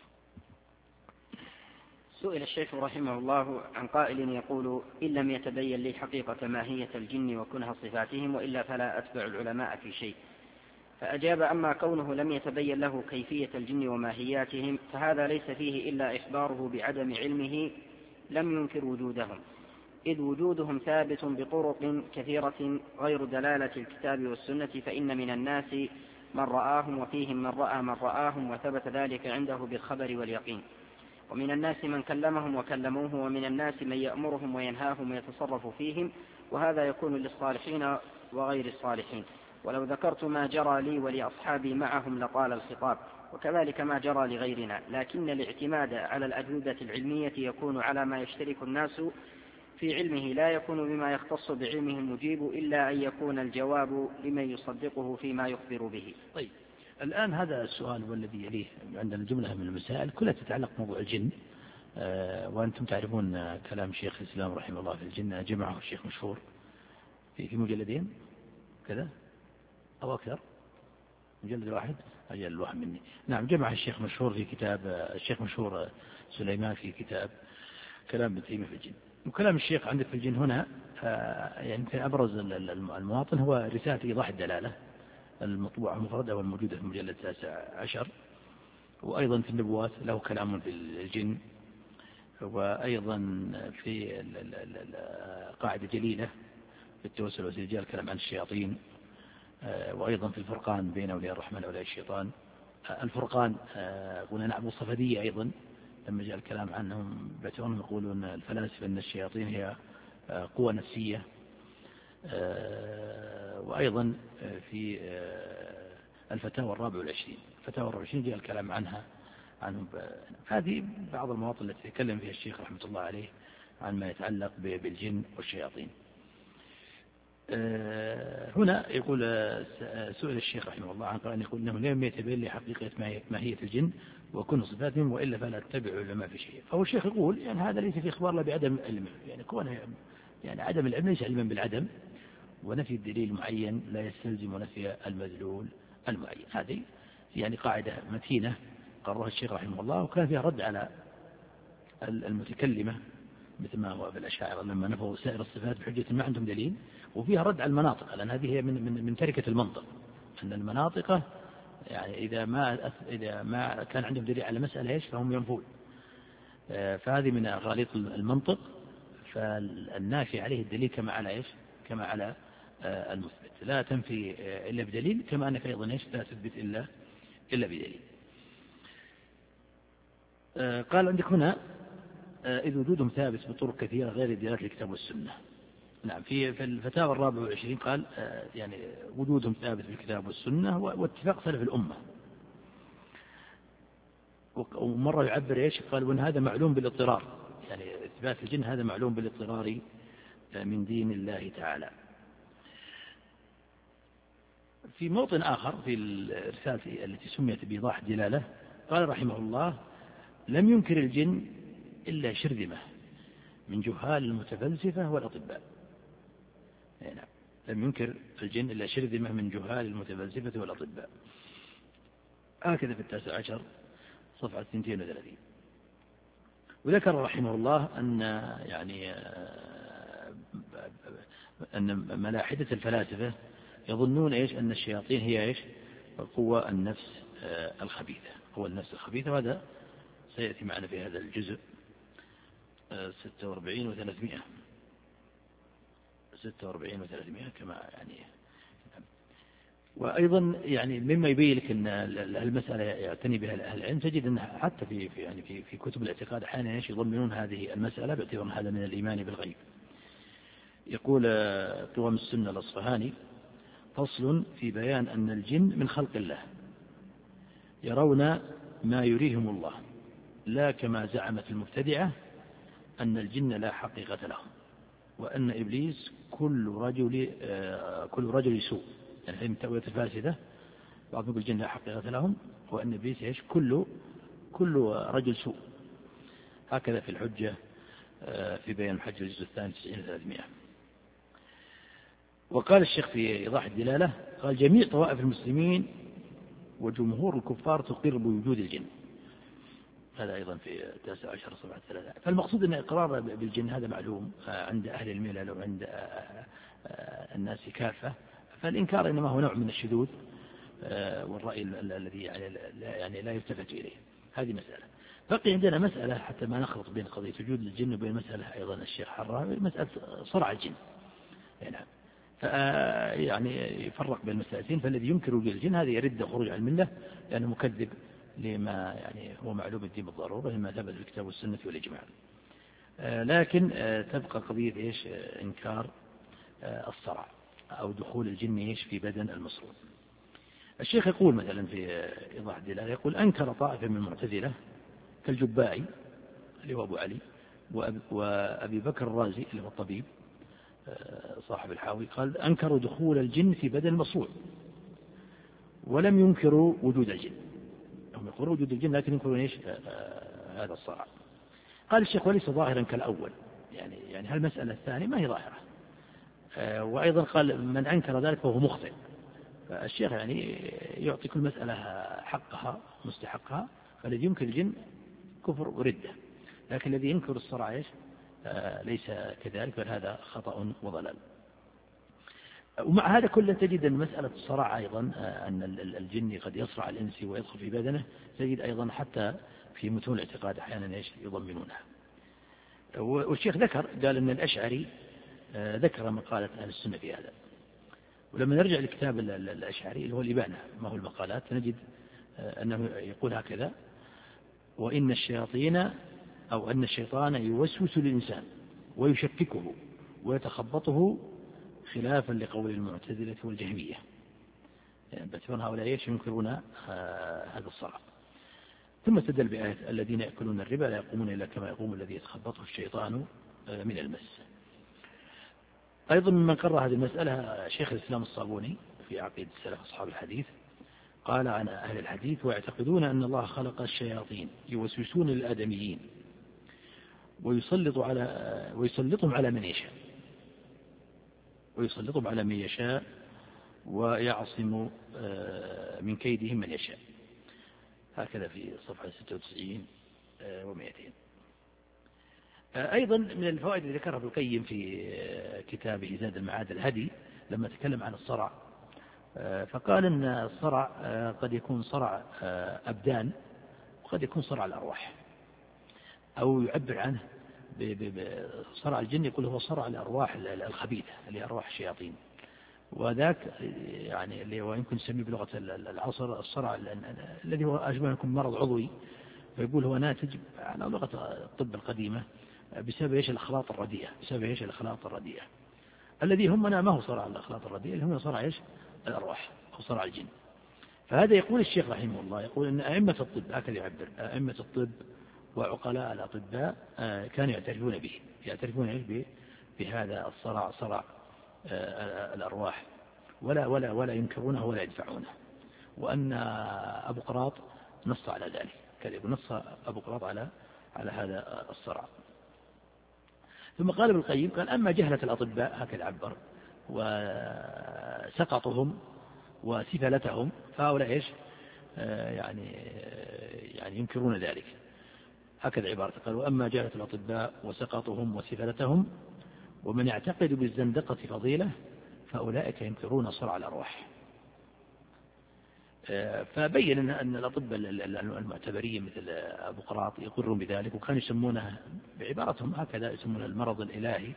سئل الشيخ رحمه الله عن قائل يقول إن لم يتبين لي حقيقة ماهية الجن وكنها صفاتهم وإلا فلا أتبع العلماء في شيء، فأجاب أما كونه لم يتبين له كيفية الجن وماهياتهم فهذا ليس فيه إلا إخباره بعدم علمه لم ينكر وجودهم، إذ وجودهم ثابت بطرق كثيرة غير دلالة الكتاب والسنة، فإن من الناس من رآهم وفيهم من رأى من رآهم وثبت ذلك عنده بالخبر واليقين، ومن الناس من كلمهم وكلموه، ومن الناس من يأمرهم وينهاهم ويتصرف فيهم، وهذا يكون للصالحين وغير الصالحين. ولو ذكرت ما جرى لي ولأصحابي معهم لطال الخطاب، وكذلك ما جرى لغيرنا، لكن الاعتماد على الأجوبة العلمية يكون على ما يشترك الناس في علمه، لا يكون بما يختص بعلمه المجيب، إلا أن يكون الجواب لمن يصدقه فيما يخبر به. طيب، الآن هذا السؤال والذي يليه عندنا جملة من المسائل كلها تتعلق بموضوع الجن، أه وأنتم تعرفون كلام شيخ الإسلام رحمه الله في الجن، جمعه الشيخ مشهور في في مجلدين كذا أو أكثر، مجلد واحد أجل الواحد مني. نعم، جمع الشيخ مشهور في كتاب الشيخ مشهور سليمان في كتاب كلام ابن تيمية في الجن. وكلام الشيخ عندك في الجن هنا يعني في أبرز المواطن هو رسالة إيضاح الدلالة المطبوعة مفردة والموجودة في المجلد التاسع عشر، وأيضا في النبوات له كلام في الجن، وأيضا في قاعدة جليلة في التوسل والسجال كلام عن الشياطين، وأيضا في الفرقان بين أولياء الرحمن وأولياء الشيطان. الفرقان قلنا نعم الصفدية أيضا لما جاء الكلام عنهم بيتهم يقولون الفلاسفة أن الشياطين هي قوة نفسية. وأيضا في الفتاوى الرابع والعشرين الفتاوى الرابع والعشرين جاء الكلام عنها عنهم. هذه بعض المواطن التي تكلم فيها الشيخ رحمة الله عليه عن ما يتعلق بالجن والشياطين. هنا يقول سئل الشيخ رحمه الله عن قائل يقول إنه لم يتبين لي حقيقة ماهية الجن وكن صفاتهم وإلا فلا أتبع العلماء في شيء. فهو الشيخ يقول يعني هذا ليس في إخبار لا بعدم علم، يعني كونه يعني عدم العلم ليس علما بالعدم، ونفي الدليل معين لا يستلزم نفي المدلول المعين. هذه يعني قاعدة متينة قررها الشيخ رحمه الله، وكان فيها رد على المتكلمة مثل ما هو في الأشاعرة لما نفوا سائر الصفات بحجة ما عندهم دليل، وفيها رد على المناطق، لأن هذه هي من من من تركة المنطق، أن المناطق يعني إذا ما إذا ما كان عندهم دليل على مسألة إيش فهم ينفون. فهذه من أغاليط المنطق، فالنافي عليه الدليل كما على إيش كما على المثبت، لا تنفي إلا بدليل، كما أنك أيضا إيش لا تثبت إلا إلا بدليل. قال عندك هنا إذ وجودهم ثابت بطرق كثيرة غير دلالة الكتاب والسنة. نعم، في في الفتاوى الرابعة والعشرين قال يعني وجودهم ثابت في الكتاب والسنة واتفاق سلف الأمة. ومرة يعبر إيش قال وأن هذا معلوم بالاضطرار، يعني إثبات الجن هذا معلوم بالاضطرار من دين الله تعالى. في موطن آخر في الرسالة التي سميت بإيضاح دلالة قال رحمه الله لم ينكر الجن إلا شرذمة من جهال المتفلسفة والأطباء. نعم، لم ينكر الجن إلا شرذمة من جهال المتفلسفة والأطباء. هكذا في التاسع عشر صفحة اثنين وثلاثين. وذكر رحمه الله أن يعني أن ملاحدة الفلاسفة يظنون إيش أن الشياطين هي إيش قوة النفس الخبيثة، قوة النفس الخبيثة، وهذا سيأتي معنا في هذا الجزء ستة وأربعين وثلاثمائة ستة وأربعين وثلاثمائة كما يعني. وأيضا يعني مما يبين لك أن المسألة يعتني بها أهل العلم، تجد أن حتى في في يعني في في كتب الاعتقاد أحيانا يضمنون هذه المسألة باعتبار هذا من الإيمان بالغيب. يقول قوام السنة الأصفهاني فصل في بيان أن الجن من خلق الله يرون ما يريهم الله، لا كما زعمت المبتدعة أن الجن لا حقيقة لهم، وأن إبليس كل رجل كل رجل سوء، يعني هذه التأويلات الفاسدة. بعضهم يقول الجن لا حقيقة لهم، وأن إبليس إيش كل كل رجل سوء. هكذا في الحجة في بيان الحج الجزء الثاني تسعين وثلاثمائة. وقال الشيخ في إيضاح الدلالة قال جميع طوائف المسلمين وجمهور الكفار تقر بوجود الجن. هذا أيضا في التاسع عشر صفحة ثلاثة. فالمقصود أن الإقرار بالجن هذا معلوم عند أهل الملل وعند الناس كافة، فالإنكار إنما هو نوع من الشذوذ والرأي الذي يعني لا يلتفت إليه. هذه مسألة. بقي عندنا مسألة حتى ما نخلط بين قضية وجود الجن وبين مسألة أيضا الشيخ حرها مسألة صرع الجن. يعني يعني يفرق بين المسألتين، فالذي ينكر وجود الجن هذا يرد خروج عن الملة لأنه مكذب لما يعني هو معلوم الدين بالضرورة لما ثبت في الكتاب والسنة والإجماع. لكن تبقى قضية إيش إنكار الصرع. أو دخول الجن في بدن المصروف. الشيخ يقول مثلا في إيضاح الدلالة، يقول أنكر طائفة من المعتزلة كالجبائي اللي هو أبو علي وأبي بكر الرازي اللي هو الطبيب صاحب الحاوي، قال أنكروا دخول الجن في بدن المصروع ولم ينكروا وجود الجن. هم يقولون وجود الجن لكن ينكرون إيش هذا الصراع. قال الشيخ وليس ظاهرا كالأول، يعني يعني هالمسألة الثانية ما هي ظاهرة. وأيضا قال من أنكر ذلك فهو مخطئ. فالشيخ يعني يعطي كل مسألة حقها مستحقها، فالذي ينكر الجن كفر وردة، لكن الذي ينكر الصراع إيش ليس كذلك، بل هذا خطأ وضلال. ومع هذا كله تجد أن مسألة الصراع أيضا أن الجن قد يصرع الإنسي ويدخل في بدنه، تجد أيضا حتى في متون الاعتقاد أحيانا إيش يضمنونها. والشيخ ذكر قال أن الأشعري ذكر مقالة أهل السنة في هذا. ولما نرجع لكتاب الأشعري اللي هو الإبانة ما هو المقالات، نجد أنه يقول هكذا: وإن الشياطين أو أن الشيطان يوسوس للإنسان ويشككه ويتخبطه خلافا لقول المعتزلة والجهمية، يعني بتفون هؤلاء ينكرون هذا الصراع. ثم استدل بآية الذين يأكلون الربا لا يقومون إلا كما يقوم الذي يتخبطه الشيطان من المس. أيضا ممن قرر هذه المسألة شيخ الإسلام الصابوني في عقيدة السلف أصحاب الحديث، قال عن أهل الحديث: ويعتقدون أن الله خلق الشياطين يوسوسون للآدميين ويسلط على ويسلطهم على من يشاء ويسلطهم على من يشاء ويعصم من كيدهم من يشاء. هكذا في صفحة ستة وتسعين ومئتين. أيضا من الفوائد اللي ذكرها ابن القيم في كتابه زاد المعاد الهدي لما تكلم عن الصرع، فقال أن الصرع قد يكون صرع أبدان وقد يكون صرع الأرواح، أو يعبر عنه بصرع الجن يقول هو صرع الأرواح الخبيثة اللي هي أرواح الشياطين، وذاك يعني اللي هو يمكن نسميه بلغة العصر الصرع الذي هو أشبه يكون مرض عضوي، فيقول هو ناتج على لغة الطب القديمة بسبب ايش الأخلاط الرديئة بسبب ايش الأخلاط الرديئة الذي همنا ما هو صرع الأخلاط الرديئة، اللي هم صرع ايش الأرواح أو صرع الجن. فهذا يقول الشيخ رحمه الله، يقول أن أئمة الطب هكذا يعبر، أئمة الطب وعقلاء الأطباء كانوا يعترفون به يعترفون ايش بهذا الصرع صرع الأرواح ولا ولا ولا ينكرونه ولا يدفعونه، وأن أبو قراط نص على ذلك كذب نص أبو قراط على على هذا الصرع. ثم قال ابن القيم قال: أما جهلة الأطباء هكذا عبر وسقطهم وسفلتهم فهؤلاء إيش يعني يعني ينكرون ذلك، هكذا عبارة قال: وأما جهلة الأطباء وسقطهم وسفلتهم ومن يعتقد بالزندقة فضيلة فأولئك ينكرون صرع الأرواح. فبين أن الأطباء المعتبرين مثل أبو قراط يقرون بذلك، وكانوا يسمونه بعبارتهم هكذا يسمونه المرض الإلهي.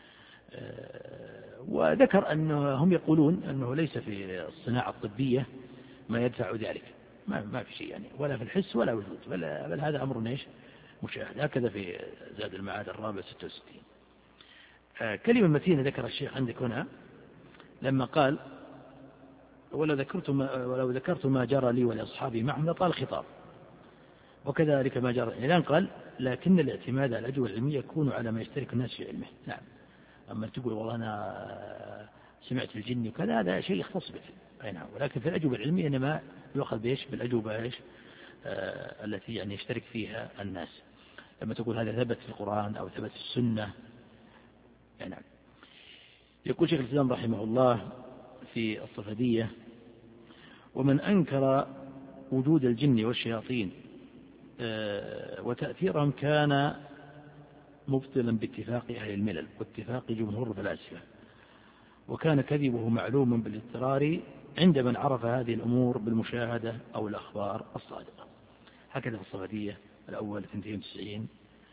وذكر أنهم يقولون أنه ليس في الصناعة الطبية ما يدفع ذلك، ما في شيء يعني ولا في الحس ولا وجود، بل, بل هذا أمر إيش مشاهد. هكذا في زاد المعاد الرابع ستة وستين. كلمة متينة ذكر الشيخ عندك هنا لما قال: ولو ذكرت ما, ولو ذكرت ما جرى لي ولأصحابي معهم لطال الخطاب، وكذلك ما جرى الآن. قال: لكن الاعتماد على الأجوبة العلمية يكون على ما يشترك الناس في علمه. نعم، أما تقول والله أنا سمعت الجن وكذا هذا شيء يختص بك، أي نعم، ولكن في الأجوبة العلمية إنما يؤخذ بإيش بالأجوبة إيش آه التي يعني يشترك فيها الناس. لما تقول هذا ثبت في القرآن أو ثبت في السنة، يعني نعم. يقول شيخ الإسلام رحمه الله في الصفدية: ومن أنكر وجود الجن والشياطين وتأثيرهم كان مبطلا باتفاق أهل الملل واتفاق جمهور الفلاسفة، وكان كذبه معلوم بالاضطرار عند من عرف هذه الأمور بالمشاهدة أو الأخبار الصادقة. هكذا في الصفدية الأول اثنين وتسعين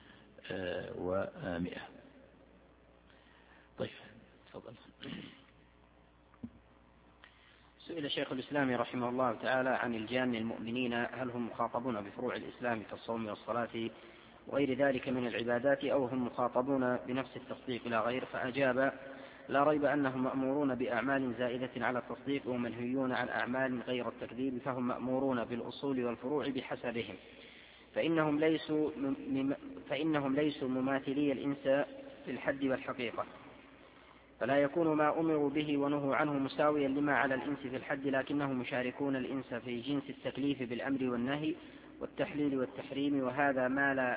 ومئة. طيب تفضل. سئل شيخ الإسلام رحمه الله تعالى عن الجان المؤمنين هل هم مخاطبون بفروع الإسلام كالصوم والصلاة وغير ذلك من العبادات، أو هم مخاطبون بنفس التصديق لا غير؟ فأجاب لا ريب أنهم مأمورون بأعمال زائدة على التصديق ومنهيون عن أعمال غير التكذيب، فهم مأمورون بالأصول والفروع بحسبهم، فإنهم ليسوا, فإنهم ليسوا مماثلي الإنس في الحد والحقيقة، فلا يكون ما أمروا به ونهوا عنه مساويا لما على الإنس في الحد، لكنهم مشاركون الإنس في جنس التكليف بالأمر والنهي والتحليل والتحريم، وهذا ما, لا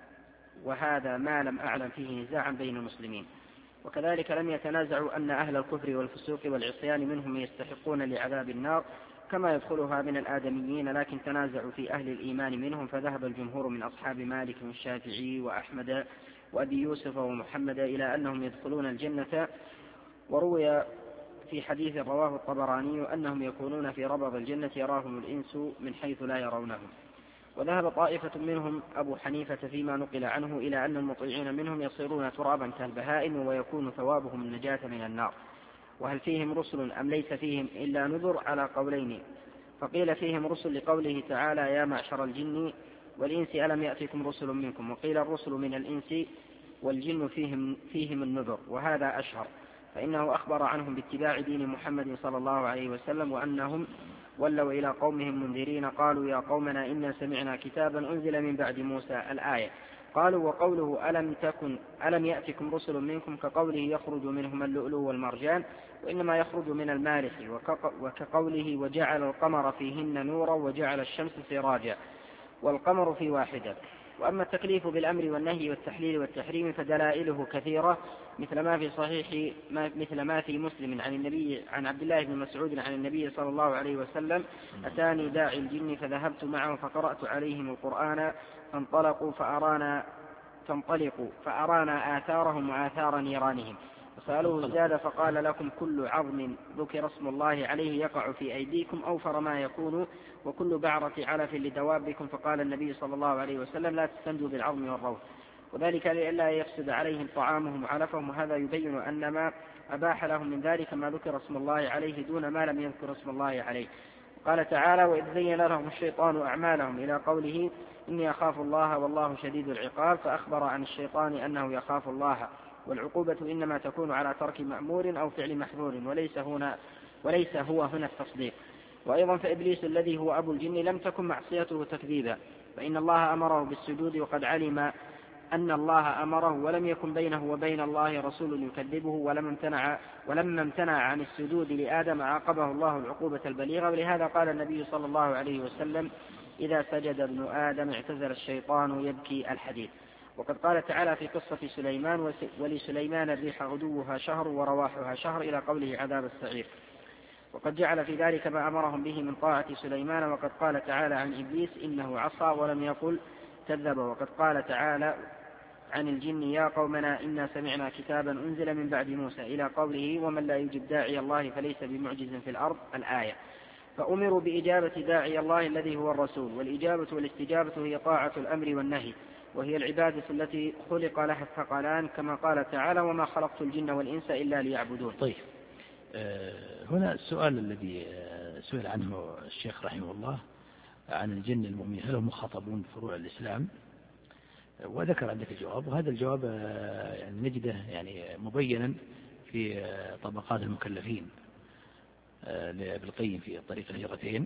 وهذا ما لم أعلم فيه نزاعا بين المسلمين. وكذلك لم يتنازعوا أن أهل الكفر والفسوق والعصيان منهم يستحقون لعذاب النار كما يدخلها من الآدميين، لكن تنازعوا في أهل الإيمان منهم، فذهب الجمهور من أصحاب مالك والشافعي وأحمد وأبي يوسف ومحمد إلى أنهم يدخلون الجنة. وروي في حديث رواه الطبراني أنهم يكونون في ربض الجنة يراهم الإنس من حيث لا يرونهم. وذهب طائفة منهم أبو حنيفة فيما نقل عنه إلى أن المطيعين منهم يصيرون ترابا كالبهائم ويكون ثوابهم النجاة من النار. وهل فيهم رسل أم ليس فيهم إلا نذر؟ على قولين، فقيل فيهم رسل لقوله تعالى يا معشر الجن والإنس ألم يأتكم رسل منكم، وقيل الرسل من الإنس والجن فيهم, فيهم النذر، وهذا أشهر، فإنه أخبر عنهم باتباع دين محمد صلى الله عليه وسلم وأنهم ولوا إلى قومهم منذرين قالوا يا قومنا إنا سمعنا كتابا أنزل من بعد موسى الآية. قالوا وقوله ألم, تكن ألم يأتكم رسل منكم كقوله يخرج منهم اللؤلؤ والمرجان، وإنما يخرج من المارح، وكقوله وجعل القمر فيهن نورا وجعل الشمس سراجا، والقمر في واحدة. وأما التكليف بالأمر والنهي والتحليل والتحريم فدلائله كثيرة، مثل ما في صحيح ما مثل ما في مسلم عن النبي عن عبد الله بن مسعود عن النبي صلى الله عليه وسلم أتاني داعي الجن فذهبت معه فقرأت عليهم القرآن فانطلقوا فأرانا فانطلقوا فأرانا آثارهم وآثار نيرانهم، فسألوه زاد فقال لكم كل عظم ذكر اسم الله عليه يقع في أيديكم أوفر ما يكون وكل بعرة علف لدوابكم، فقال النبي صلى الله عليه وسلم لا تستنجوا بالعظم والروث، وذلك لئلا يفسد عليهم طعامهم وعلفهم، وهذا يبين أن ما أباح لهم من ذلك ما ذكر اسم الله عليه دون ما لم يذكر اسم الله عليه. قال تعالى وإذ زين لهم الشيطان أعمالهم إلى قوله إني أخاف الله والله شديد العقاب، فأخبر عن الشيطان أنه يخاف الله، والعقوبة إنما تكون على ترك مأمور أو فعل محظور، وليس, هنا وليس هو هنا التصديق. وأيضا فإبليس الذي هو أبو الجن لم تكن معصيته تكذيبا، فإن الله أمره بالسجود وقد علم أن الله أمره ولم يكن بينه وبين الله رسول يكذبه، ولما امتنع, ولما امتنع عن السجود لآدم عاقبه الله العقوبة البليغة، ولهذا قال النبي صلى الله عليه وسلم إذا سجد ابن آدم اعتزل الشيطان يبكي الحديث. وقد قال تعالى في قصة سليمان ولسليمان الريح غدوها شهر ورواحها شهر إلى قوله عذاب السعير، وقد جعل في ذلك ما أمرهم به من طاعة سليمان. وقد قال تعالى عن إبليس إنه عصى ولم يقل كذب. وقد قال تعالى عن الجن يا قومنا إنا سمعنا كتابا أنزل من بعد موسى إلى قوله ومن لا يجب داعي الله فليس بمعجز في الأرض الآية. فأمروا بإجابة داعي الله الذي هو الرسول، والإجابة والاستجابة هي طاعة الأمر والنهي، وهي العبادة التي خلق لها الثقلان، كما قال تعالى وما خلقت الجن والإنس إلا ليعبدون. طيب هنا السؤال الذي سئل عنه الشيخ رحمه الله عن الجن المؤمنين هل هم مخاطبون بفروع الإسلام، وذكر عندك الجواب، وهذا الجواب يعني نجده يعني مبينا في طبقات المكلفين لابن القيم في طريق الهجرتين،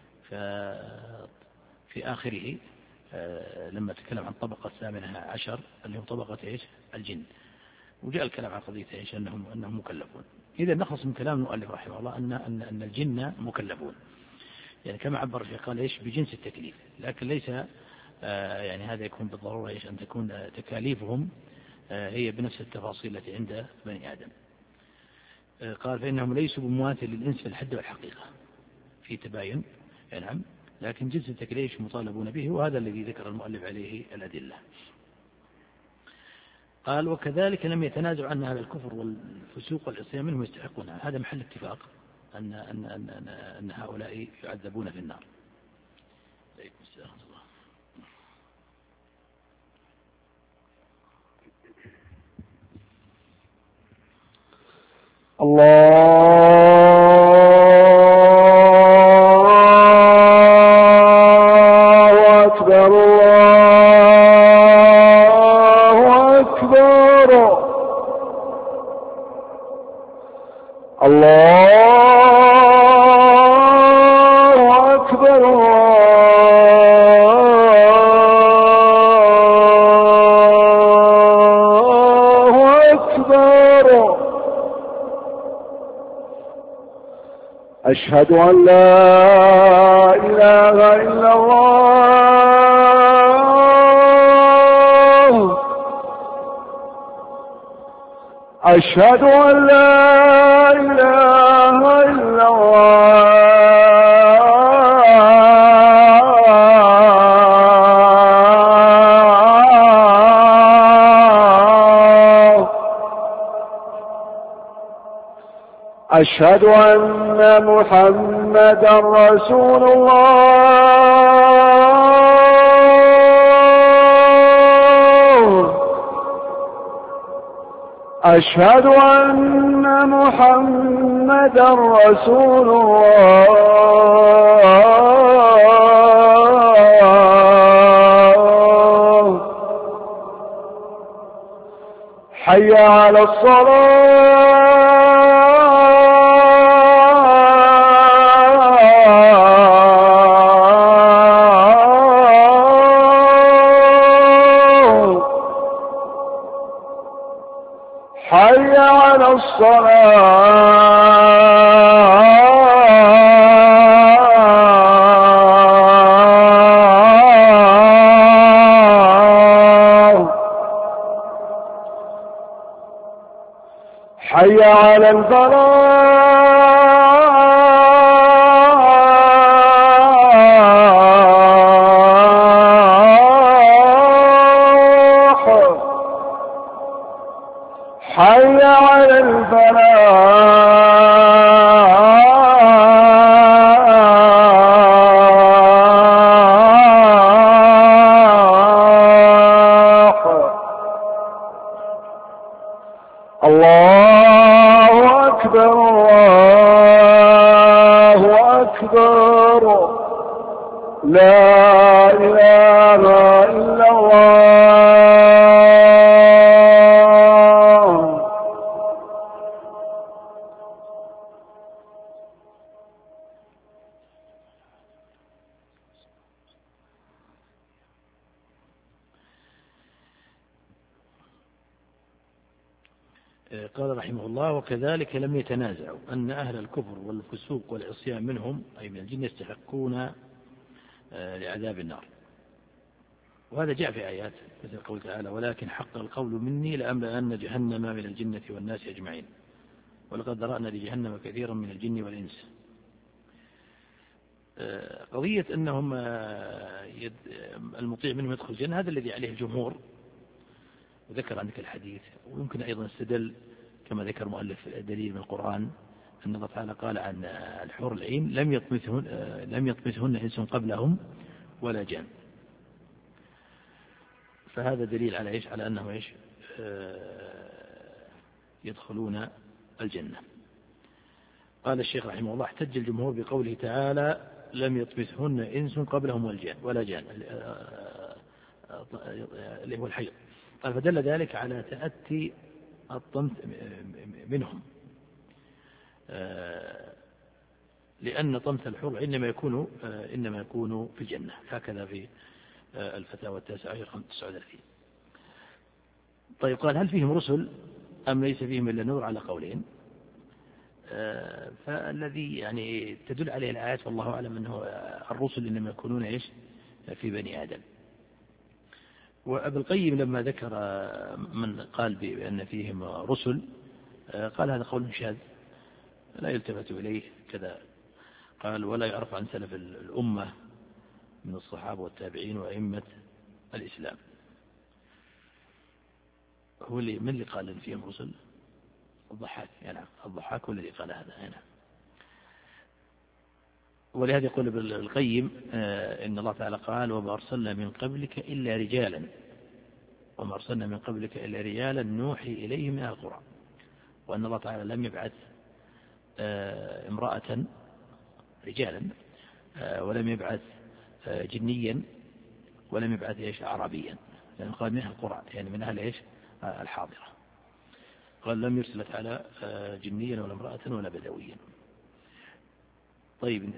ففي آخره لما تكلم عن طبقة الثامنة عشر اللي هم طبقة إيش الجن، وجاء الكلام عن قضية إيش أنهم أنهم مكلفون. إذا نخلص من كلام المؤلف رحمه الله أن أن أن الجن مكلفون، يعني كما عبر فيه قال إيش بجنس التكليف، لكن ليس يعني هذا يكون بالضرورة إيش أن تكون تكاليفهم هي بنفس التفاصيل التي عند بني آدم. قال فإنهم ليسوا بمماثل للإنس في الحد والحقيقة في تباين، نعم، لكن جنس التكليف مطالبون به، وهذا الذي ذكر المؤلف عليه الأدلة. قال وكذلك لم يتنازع أن أهل الكفر والفسوق والعصيان منهم يستحقونها، هذا محل اتفاق أن, أن, أن, أن, أن هؤلاء يعذبون في النار. الله أكبر الله أكبر. الله أكبر الله أكبر. أشهد أن لا إله إلا الله. أشهد أن لا إله إلا الله. أشهد أن محمدا رسول الله. أشهد أن محمدا رسول الله. حي على الصلاة. حي على الصلاة. حي على الفلاح. حي على الفلاح. الله أكبر الله أكبر. لا إله إلا الله. قال رحمه الله: وكذلك لم يتنازعوا أن أهل الكفر والفسوق والعصيان منهم أي من الجن يستحقون لعذاب النار. وهذا جاء في آيات مثل قول تعالى: ولكن حق القول مني لأملأن جهنم من الجنة والناس أجمعين ولقد ذرأنا لجهنم كثيرا من الجن والإنس. قضية أنهم المطيع منهم يدخل الجنة هذا الذي عليه الجمهور، وذكر عندك الحديث. ويمكن أيضا استدل كما ذكر مؤلف دليل من القرآن أن الله تعالى قال عن الحور العين: لم يطمثهن لم يطمثهن إنس قبلهم ولا جان. فهذا دليل على إيش؟ على أنهم إيش؟ يدخلون الجنة. قال الشيخ رحمه الله: احتج الجمهور بقوله تعالى: لم يطمثهن إنس قبلهم والجان ولا جان اللي هو الحيض. قال: فدل ذلك على تأتي الطمث منهم، لأن طمث الحور إنما يكون إنما يكون في الجنة. هكذا في الفتاوى التاسعة تسعة وثلاثين. طيب، قال: هل فيهم رسل أم ليس فيهم إلا نور؟ على قولين. فالذي يعني تدل عليه الآيات والله أعلم أنه الرسل إنما يكونون إيش؟ في بني آدم. وابن القيم لما ذكر من قال بأن فيهم رسل قال: هذا قول شاذ لا يلتفت إليه كذا. قال: ولا يعرف عن سلف الأمة من الصحابة والتابعين وأئمة الإسلام. هو اللي من اللي قال إن فيهم رسل؟ الضحاك. يعني الضحاك هو الذي قال هذا هنا. ولهذا يقول ابن القيم: إن الله تعالى قال: وما أرسلنا من قبلك إلا رجالا وما أرسلنا من قبلك إلا رجالا نوحي إليهم من القرى. وأن الله تعالى لم يبعث امرأة رجالا ولم يبعث جنيا ولم يبعث إيش؟ أعرابيا. يعني قال من أهل القرى، يعني من أهل إيش؟ الحاضرة. قال لم يرسلت على جنيا ولا امرأة ولا بدويا. طيب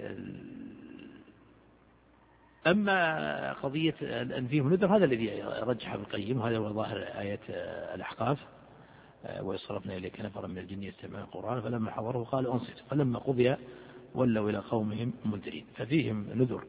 أما قضية أن فيهم نذر هذا الذي رجح ابن القيم، وهذا هو ظاهر آية الأحقاف: ويصرفنا إليك نفرا من الجن يستمعون القرآن فلما حضره قالوا أنصت فلما قضي ولوا إلى قومهم منذرين. ففيهم نذر،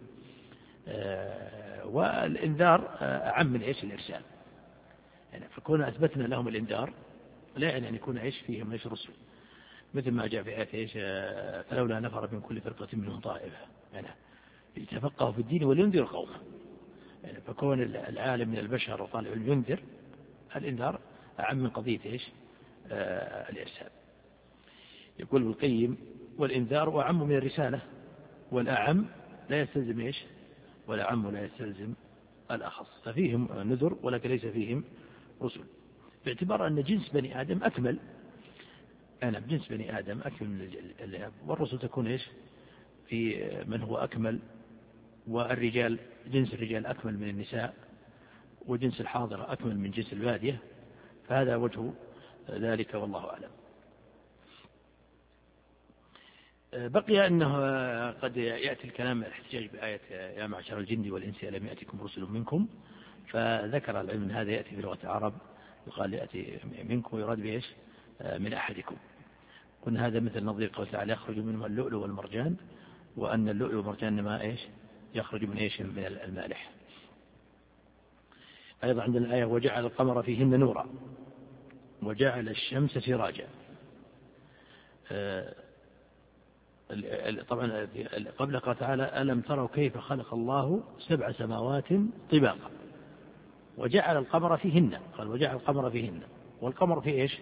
والإنذار أعم من إيش الإرسال، يعني فكون أثبتنا لهم الإنذار لا يعني أن يكون إيش فيهم إيش رسل، مثل ما جاء في آية إيش فلولا نفر من كل فرقة منهم طائفة يعني يتفقهوا في الدين ولينذر قومه. يعني فكون العالم من البشر وطالب العلم ينذر، الإنذار أعم من قضية إيش آه الإرسال. يقول ابن القيم: والإنذار أعم من الرسالة، والأعم لا يستلزم إيش والأعم لا يستلزم الأخص. ففيهم نذر ولكن ليس فيهم رسل، باعتبار أن جنس بني آدم أكمل. أنا بجنس بني آدم أكمل من الجن، والرسل تكون إيش في من هو أكمل، والرجال جنس الرجال أكمل من النساء، وجنس الحاضرة أكمل من جنس البادية. فهذا وجه ذلك والله أعلم. بقي أنه قد يأتي الكلام الاحتجاج بآية يا معشر الجن والإنس ألم يأتكم رسل منكم، فذكر العلم أن هذا يأتي في لغة العرب، يقال يأتي منكم ويراد بإيش من أحدكم. قلنا هذا مثل نظير قول تعالى يخرج منهما اللؤلؤ والمرجان، وأن اللؤلؤ والمرجان ما إيش يخرج من إيش من المالح. أيضا عندنا الآية وجعل القمر فيهن نورا وجعل الشمس سراجا. طبعا قبل قال تعالى ألم تروا كيف خلق الله سبع سماوات طباقا وجعل القمر فيهن، قال وجعل القمر فيهن، والقمر في إيش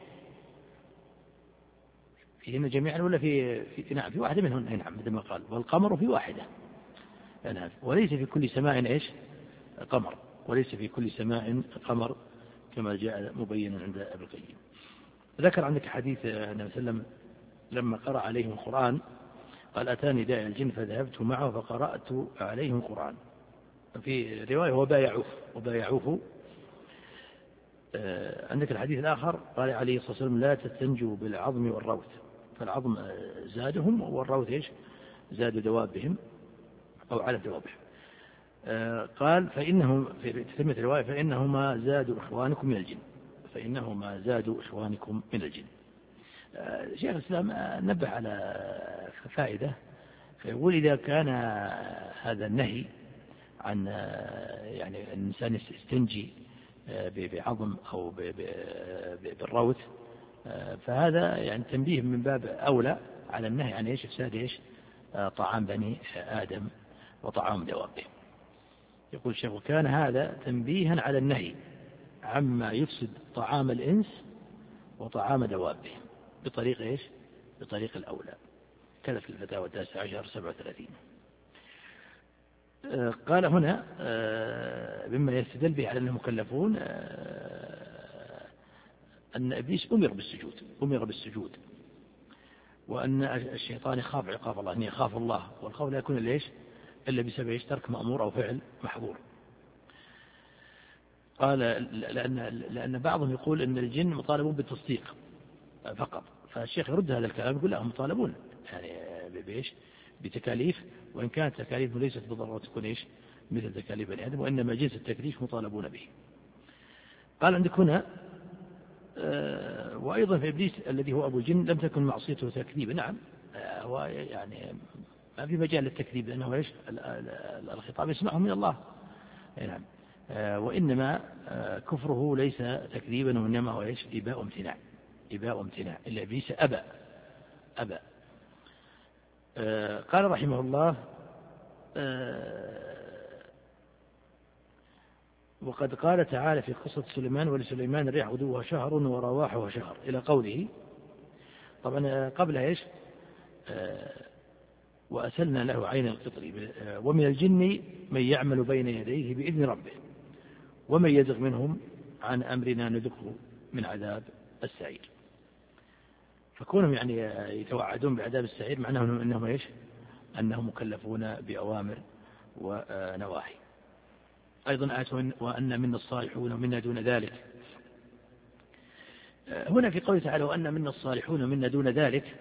فيهن جميعا ولا في, في نعم في واحدة منهن، نعم مثل ما قال والقمر في واحدة، نعم وليس في كل سماء إيش قمر، وليس في كل سماء قمر كما جاء مبينا عند ابن القيم. ذكر عندك حديث النبي صلى الله عليه وسلم لما قرأ عليهم القرآن قال أتاني داعي الجن فذهبت معه فقرأت عليهم القرآن. في رواية وبايعوه وبايعوه عندك الحديث الآخر قال عليه الصلاة والسلام لا تستنجوا بالعظم والروث، فالعظم زادهم والروث إيش زادوا دوابهم أو على دوابهم. قال فإنهم في تتمة الرواية فإنهما زادوا إخوانكم من الجن، فإنهما زادوا إخوانكم من الجن. شيخ الإسلام نبه على فائدة، فيقول إذا كان هذا النهي عن يعني الإنسان يستنجي بعظم أو بالروث، فهذا يعني تنبيه من باب أولى على النهي عن إيش إفساد إيش طعام بني آدم وطعام دوابهم. يقول الشيخ وكان هذا تنبيها على النهي عما يفسد طعام الإنس وطعام دوابهم بطريق إيش بطريق الأولى. كذا في الفتاوى التاسعة عشر سبعة وثلاثين. قال هنا مما يستدل به على أنهم مكلفون أن إبليس أمر بالسجود أمر بالسجود وأن الشيطان يخاف عقاب الله، أن يخاف الله، والخوف لا يكون ليش إلا بسبب ترك مأمور أو فعل محظور. قال لأن, لأن بعضهم يقول أن الجن مطالبون بالتصديق فقط، فالشيخ يرد هذا الكلام يقول لهم مطالبون يعني بإيش بتكاليف، وإن كانت تكاليف ليست بالضرورة تكون إيش مثل تكاليف بني آدم، وإنما جنس التكليف مطالبون به. قال عندك هنا آه وأيضا في إبليس الذي هو أبو الجن لم تكن معصيته تكذيبا، نعم آه هو يعني ما في مجال للتكذيب لأنه إيش الخطاب يسمعه من الله، نعم آه وإنما آه كفره ليس تكذيبا وإنما هو إيش إباء امتناع إباء امتناع إلا إبليس أبى أبى آه قال رحمه الله آه وقد قال تعالى في قصة سليمان ولسليمان الريح غدوها شهر ورواحها شهر إلى قوله. طبعا قبل إيش آه وأسلنا له عين القطر ومن الجن من يعمل بين يديه بإذن ربه ومن يزغ منهم عن أمرنا نذقه من عذاب السعير. فكونهم يعني يتوعدون بعذاب السعير معناه أنهم إيش أنهم مكلفون بأوامر ونواهي. أيضا آية وأن منا الصالحون ومنا دون ذلك. هنا في قوله تعالى وأن منا الصالحون ومنا دون ذلك،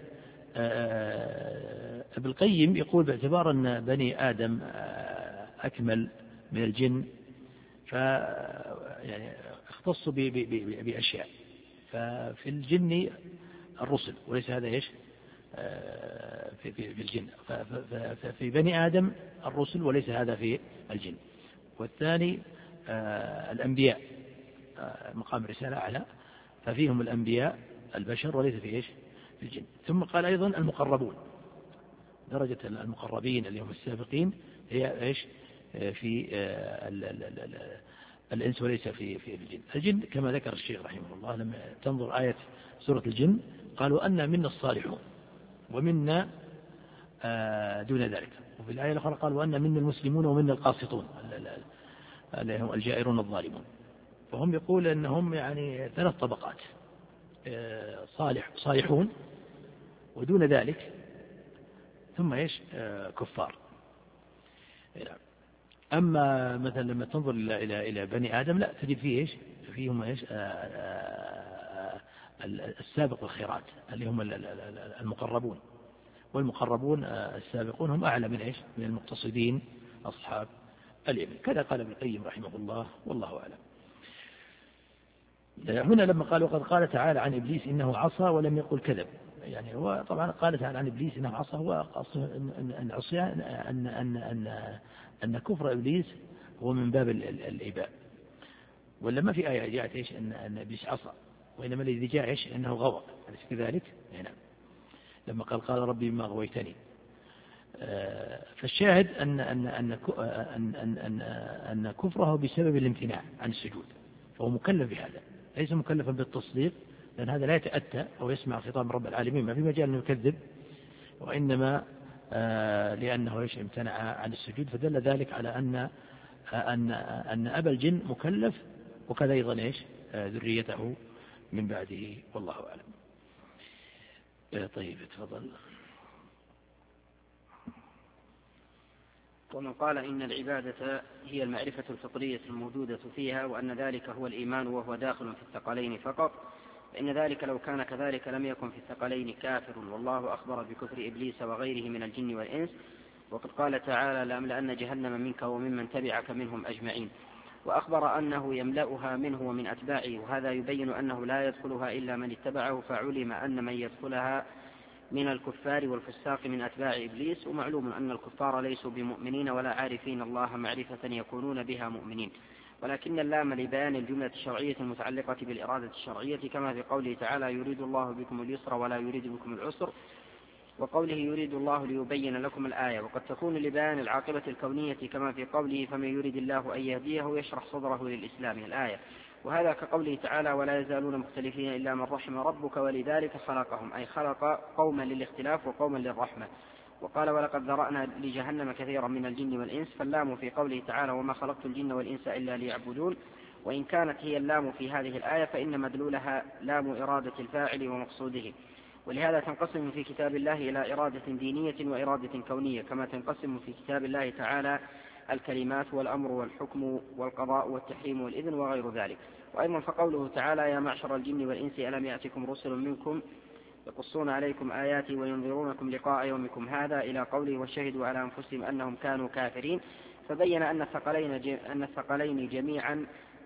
ابن القيم يقول باعتبار أن بني آدم أكمل من الجن ف يعني اختصوا بأشياء، ففي الجن الرسل وليس هذا إيش في في الجن، ففي بني آدم الرسل وليس هذا في الجن. والثاني الأنبياء مقام رسالة أعلى، ففيهم الأنبياء البشر وليس في إيش في الجن. ثم قال أيضا المقربون، درجة المقربين اللي هم السابقين هي إيش في ال ال ال الإنس وليس في في الجن. الجن كما ذكر الشيخ رحمه الله لما تنظر آية سورة الجن قالوا أن منا الصالحون ومنا دون ذلك، وفي الآية الأخرى قال وأن منا المسلمون ومنا القاسطون اللي هم الجائرون الظالمون. فهم يقول أنهم يعني ثلاث طبقات، صالح صالحون ودون ذلك ثم إيش كفار. أما مثلا لما تنظر إلى إلى إلى بني آدم لا تجد فيه إيش فيهم إيش السابق والخيرات اللي هم المقربون، والمقربون السابقون هم أعلى من إيش من المقتصدين أصحاب اليمين. كذا قال ابن القيم رحمه الله والله أعلم. هنا لما قال وقد قال تعالى عن إبليس إنه عصى ولم يقل كذب، يعني هو طبعا قال تعالى عن إبليس إنه عصى، هو أن عصيان أن أن أن أن كفر إبليس هو من باب الإباء، ولا ما في آية جاءت إيش أن أن إبليس عصى، وإنما الذي جاء إيش أنه غوى، أليس كذلك؟ هنا لما قال قال ربي بما غويتني. فالشاهد أن أن أن أن أن أن كفره بسبب الامتناع عن السجود، فهو مكلف بهذا، ليس مكلفا بالتصديق، لأن هذا لا يتأتى أو يسمع خطاب رب العالمين، ما في مجال أنه يكذب، وإنما لأنه إيش امتنع عن السجود. فدل ذلك على أن أن أن أبا الجن مكلف، وكذا أيضا إيش ذريته من بعده، والله أعلم. طيب تفضل. ومن قال إن العبادة هي المعرفة الفطرية الموجودة فيها وأن ذلك هو الإيمان وهو داخل في الثقلين فقط، فإن ذلك لو كان كذلك لم يكن في الثقلين كافر، والله أخبر بكفر إبليس وغيره من الجن والإنس، وقد قال تعالى لأملأن جهنم منك وممن تبعك منهم أجمعين، وأخبر أنه يملأها منه ومن أتباعه، وهذا يبين أنه لا يدخلها إلا من اتبعه، فعلم أن من يدخلها من الكفار والفساق من أتباع إبليس، ومعلوم أن الكفار ليسوا بمؤمنين ولا عارفين الله معرفة يكونون بها مؤمنين، ولكن اللام لبيان الجملة الشرعية المتعلقة بالإرادة الشرعية، كما في قوله تعالى يريد الله بكم اليسر ولا يريد بكم العسر، وقوله يريد الله ليبين لكم الآية. وقد تكون لبيان العاقبة الكونية كما في قوله فمن يريد الله أن يهديه يشرح صدره للإسلام الآية، وهذا كقوله تعالى ولا يزالون مختلفين إلا من رحم ربك ولذلك خلقهم، أي خلق قوما للاختلاف وقوما للرحمة. وقال ولقد ذرأنا لجهنم كثيرا من الجن والإنس، فاللام في قوله تعالى وما خلقت الجن والإنس إلا ليعبدون، وإن كانت هي اللام في هذه الآية فإن مدلولها لام إرادة الفاعل ومقصوده، ولهذا تنقسم في كتاب الله إلى إرادة دينية وإرادة كونية، كما تنقسم في كتاب الله تعالى الكلمات والأمر والحكم والقضاء والتحريم والإذن وغير ذلك. وأيضا فقوله تعالى يا معشر الجن والإنس ألم يأتكم رسل منكم يقصون عليكم آياتي وينذرونكم لقاء يومكم هذا إلى قوله وشهدوا على أنفسهم أنهم كانوا كافرين، فبين أن الثقلين, أن الثقلين جميعا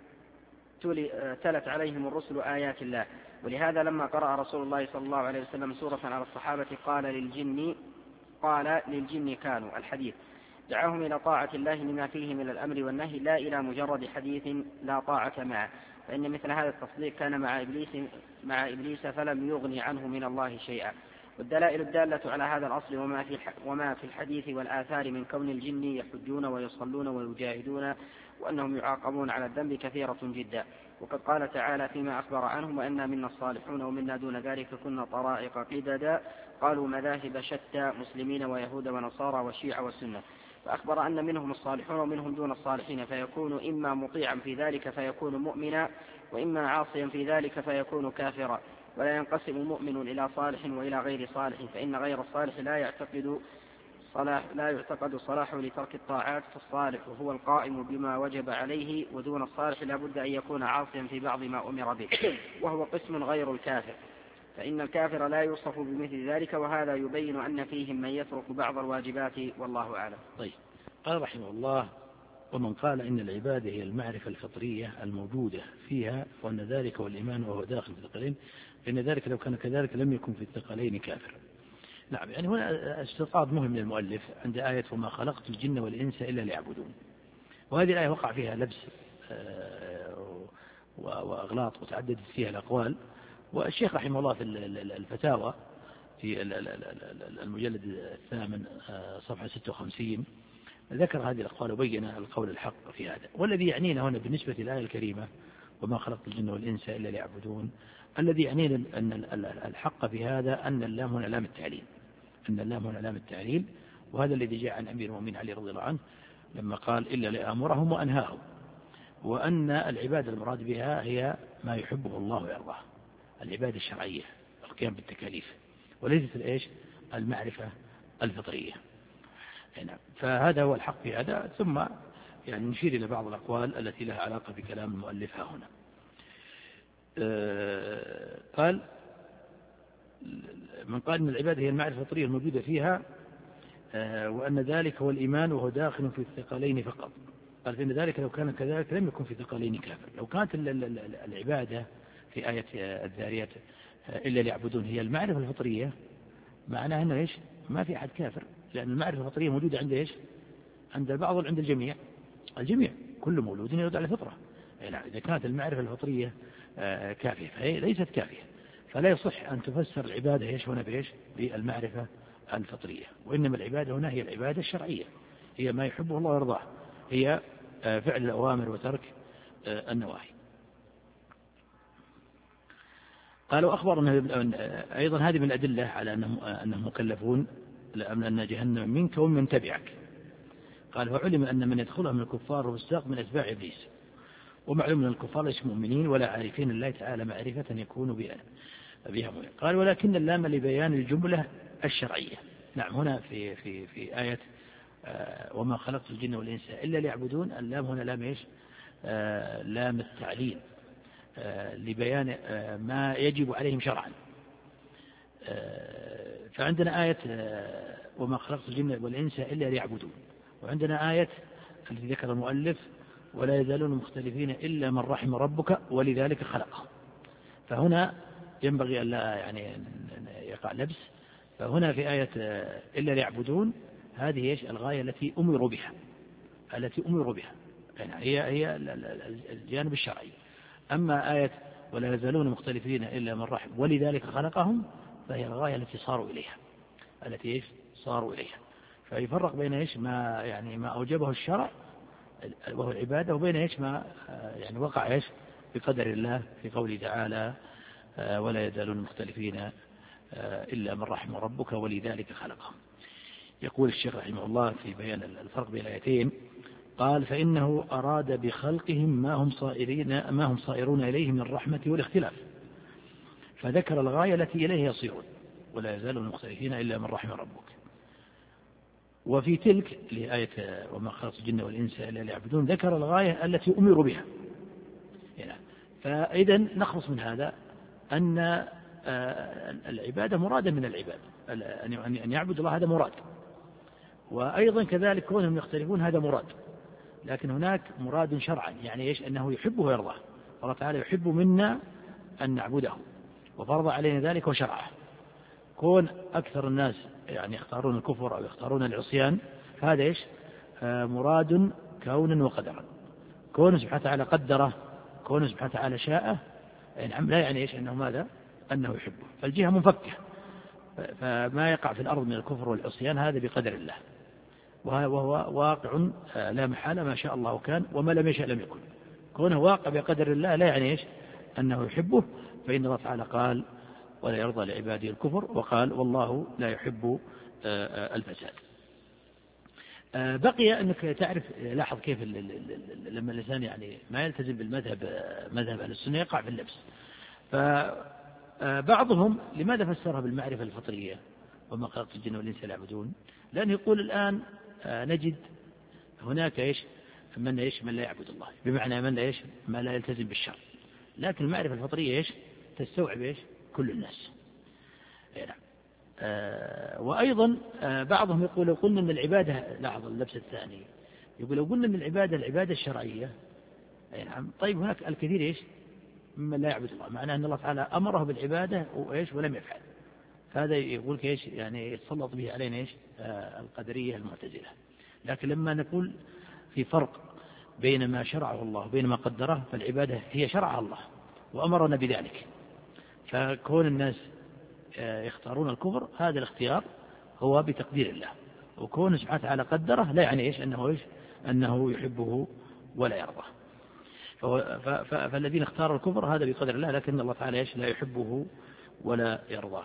تلت عليهم الرسل آيات الله. ولهذا لما قرأ رسول الله صلى الله عليه وسلم سورة على الصحابة قال للجن قال للجن كانوا الحديث دعاهم إلى طاعة الله لما فيه من الأمر والنهي، لا إلى مجرد حديث لا طاعة معه، فإن مثل هذا التصديق كان مع إبليس, مع إبليس فلم يغني عنه من الله شيئا. والدلائل الدالة على هذا الأصل وما في, وما في الحديث والآثار من كون الجن يحجون ويصلون ويجاهدون وأنهم يعاقبون على الذنب كثيرة جدا. وقد قال تعالى فيما أخبر عنهم وأنا منا الصالحون ومنا دون ذلك كنا طرائق قددا قالوا مذاهب شتى مسلمين ويهود ونصارى والشيعة والسنة، فأخبر أن منهم الصالحون ومنهم دون الصالحين، فيكون إما مطيعا في ذلك فيكون مؤمنا، وإما عاصيا في ذلك فيكون كافرا. ولا ينقسم مؤمن إلى صالح وإلى غير صالح، فإن غير الصالح لا يعتقد صلاح لا يعتقد صلاحه لترك الطاعات، فالصالح وهو القائم بما وجب عليه، ودون الصالح لا بد أن يكون عاصيا في بعض ما أمر به، وهو قسم غير الكافر، فإن الكافر لا يوصف بمثل ذلك، وهذا يبين أن فيهم من يترك بعض الواجبات والله أعلم. طيب، قال رحمه الله: ومن قال إن العبادة هي المعرفة الفطرية الموجودة فيها، وأن ذلك هو الإيمان وهو داخل في الثقلين، فإن ذلك لو كان كذلك لم يكن في الثقلين كافر. نعم، يعني هنا استطراد مهم للمؤلف عند آية وما خلقت الجن والإنس إلا ليعبدون، وهذه الآية وقع فيها لبس وأغلاط وتعددت فيها الأقوال. والشيخ رحمه الله في الفتاوى في المجلد الثامن صفحة ستة وخمسين ذكر هذه الأقوال وبين القول الحق في هذا. والذي يعنينا هنا بالنسبة للآية الكريمة وما خلقت الجن والإنس إلا ليعبدون، الذي يعنينا أن الحق في هذا أن اللام هنا لام التعليل، أن اللام هنا لام التعليل، وهذا الذي جاء عن أمير المؤمنين علي رضي الله عنه لما قال إلا لآمرهم وأنهاهم، وأن العبادة المراد بها هي ما يحبه الله ويرضاه، العبادة الشرعية، القيام بالتكاليف، وليست الإيش المعرفة الفطرية. نعم، فهذا هو الحق في هذا. ثم يعني نشير إلى بعض الأقوال التي لها علاقة بكلام المؤلف ها هنا. أه قال: من قال إن العبادة هي المعرفة الفطرية الموجودة فيها، أه وأن ذلك هو الإيمان وهو داخل في الثقلين فقط، قال فإن ذلك لو كان كذلك لم يكن في ثقلين كافر. لو كانت العبادة في آية الذاريات إلا ليعبدون هي المعرفة الفطرية، معناها أنه إيش ما في أحد كافر، لأن المعرفة الفطرية موجودة عند إيش عند البعض وعند الجميع، الجميع كل مولود يولد على فطرة. يعني إذا كانت المعرفة الفطرية كافية فهي ليست كافية، فلا يصح أن تفسر العبادة إيش هنا بإيش بالمعرفة الفطرية، وإنما العبادة هنا هي العبادة الشرعية، هي ما يحبه الله ويرضاه، هي فعل الأوامر وترك النواهي. قالوا أخبرنا أيضا هذه من الأدلة على أنهم, أنهم مكلفون لأملأن جهنم منك ومن تبعك. قال: وعلم أن من يدخلها من الكفار والساق من أتباع إبليس، ومعلوم أن الكفار ليسوا مؤمنين ولا عارفين الله تعالى معرفة يكون بها بها. قال: ولكن اللام لبيان الجملة الشرعية. نعم، هنا في في في آية آه وما خلقت الجن والإنس إلا ليعبدون، اللام هنا لام إيش آه لام التعليل آه لبيان آه ما يجب عليهم شرعا. آه فعندنا آية آه وما خلقت الجن والإنس إلا ليعبدون، وعندنا آية التي ذكر المؤلف ولا يزالون مختلفين إلا من رحم ربك ولذلك خلقهم. فهنا ينبغي أن لا يعني يقع لبس. فهنا في آية إلا ليعبدون هذه إيش الغاية التي أمروا بها، التي أمروا بها يعني هي هي الجانب الشرعي. أما آية ولا يزالون مختلفين إلا من رحم ولذلك خلقهم فهي الغاية التي صاروا إليها، التي إيش صاروا إليها. فيفرق بين إيش ما يعني ما أوجبه الشرع وهو العبادة، وبين إيش ما يعني وقع إيش بقدر الله في قوله تعالى ولا يزالون مختلفين إلا من رحم ربك ولذلك خلقهم. يقول الشيخ رحمه الله في بيان الفرق بين الآيتين، قال: فإنه أراد بخلقهم ما هم صائرين ما هم صائرون إليه من الرحمة والاختلاف، فذكر الغاية التي إليه يصيرون ولا يزالون مختلفين إلا من رحم ربك. وفي تلك لآية وما خلقت الجن والإنس إلا ليعبدون ذكر الغاية التي أمروا بها. يعني فإذا نخلص من هذا أن العبادة مرادة من العباد، أن يعبد الله هذا مراد، وأيضا كذلك كونهم يختلفون هذا مراد، لكن هناك مراد شرعا يعني إيش أنه يحبه ويرضاه. الله تعالى يحب منا أن نعبده وفرض علينا ذلك وشرعه. كون أكثر الناس يعني يختارون الكفر أو يختارون العصيان هذا إيش مراد كونا وقدرا. كون سبحانه وتعالى قدره، كون سبحانه وتعالى شاءه، يعني لا يعني إيش أنه ماذا أنه يحبه. فالجهة منفكة، فما يقع في الأرض من الكفر والعصيان هذا بقدر الله، وهو واقع لا محالة، ما شاء الله كان وما لم يشاء لم يكن. كونه واقع بقدر الله لا يعني إيش أنه يحبه، فإن الله تعالى قال ولا يرضى لعباده الكفر، وقال والله لا يحب الفساد. بقي أنك تعرف لاحظ كيف لما الإنسان يعني ما يلتزم بالمذهب مذهب أهل السنة يقع في اللبس. فبعضهم لماذا فسرها بالمعرفة الفطرية؟ وما خلقت الجن والإنس ليعبدون، لأنه يقول الآن نجد هناك إيش من إيش من لا يعبد الله، بمعنى من لا إيش ما لا يلتزم بالشرع، لكن المعرفة الفطرية إيش تستوعب إيش كل الناس. نعم. آه وأيضا آه بعضهم يقول لو قلنا أن العبادة، لاحظ اللبس الثاني، يقول لو قلنا أن العبادة العبادة الشرعية، نعم، طيب هناك الكثير إيش ممن لا يعبد الله، معناه أن الله تعالى أمره بالعبادة وإيش ولم يفعل، هذا يقول إيش يعني يتسلط به علينا إيش آه القدرية المعتزلة. لكن لما نقول في فرق بين ما شرعه الله وبين ما قدره، فالعبادة هي شرع الله وأمرنا بذلك، فكون الناس يختارون الكفر هذا الاختيار هو بتقدير الله، وكون سبحانه وتعالى قدره لا يعني إيش أنه إيش أنه يحبه ولا يرضاه. فالذين اختاروا الكفر هذا بقدر الله، لكن الله تعالى إيش لا يحبه ولا يرضاه.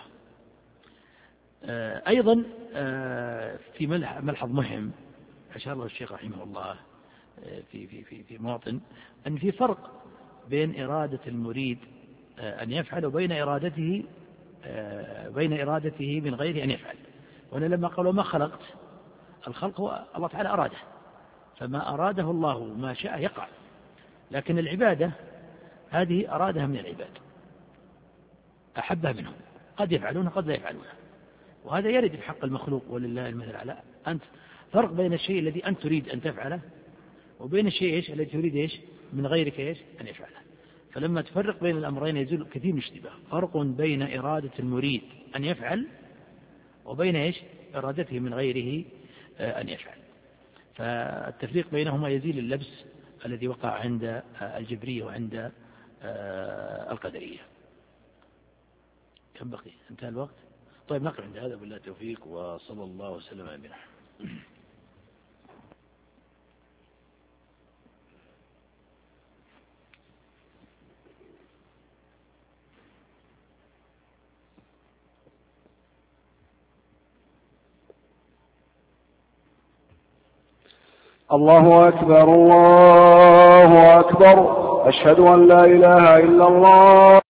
أيضا في ملحظ مهم أشار له الشيخ رحمه الله في في في في مواطن، أن في فرق بين إرادة المريد أن يفعل وبين إرادته بين إرادته من غير أن يفعل. وأنا لما قالوا ما خلقت، الخلق هو الله تعالى أراده، فما أراده الله ما شاء يقع، لكن العبادة هذه أرادها من العباد، أحبها منهم، قد يفعلون قد لا يفعلون، وهذا يرد في حق المخلوق ولله المثل الأعلى. أنت فرق بين الشيء الذي أنت تريد أن تفعله وبين الشيء إيش الذي تريد إيش من غيرك إيش أن يفعله. فلما تفرق بين الأمرين يزول كثير من الاشتباه. فرق بين إرادة المريد أن يفعل وبين إيش إرادته من غيره أن يفعل، فالتفريق بينهما يزيل اللبس الذي وقع عند الجبرية وعند القدرية. كم بقي؟ انتهى الوقت؟ طيب نقف عند هذا، بالله التوفيق، وصلى الله وسلم على نبينا. الله أكبر الله أكبر، أشهد أن لا إله إلا الله.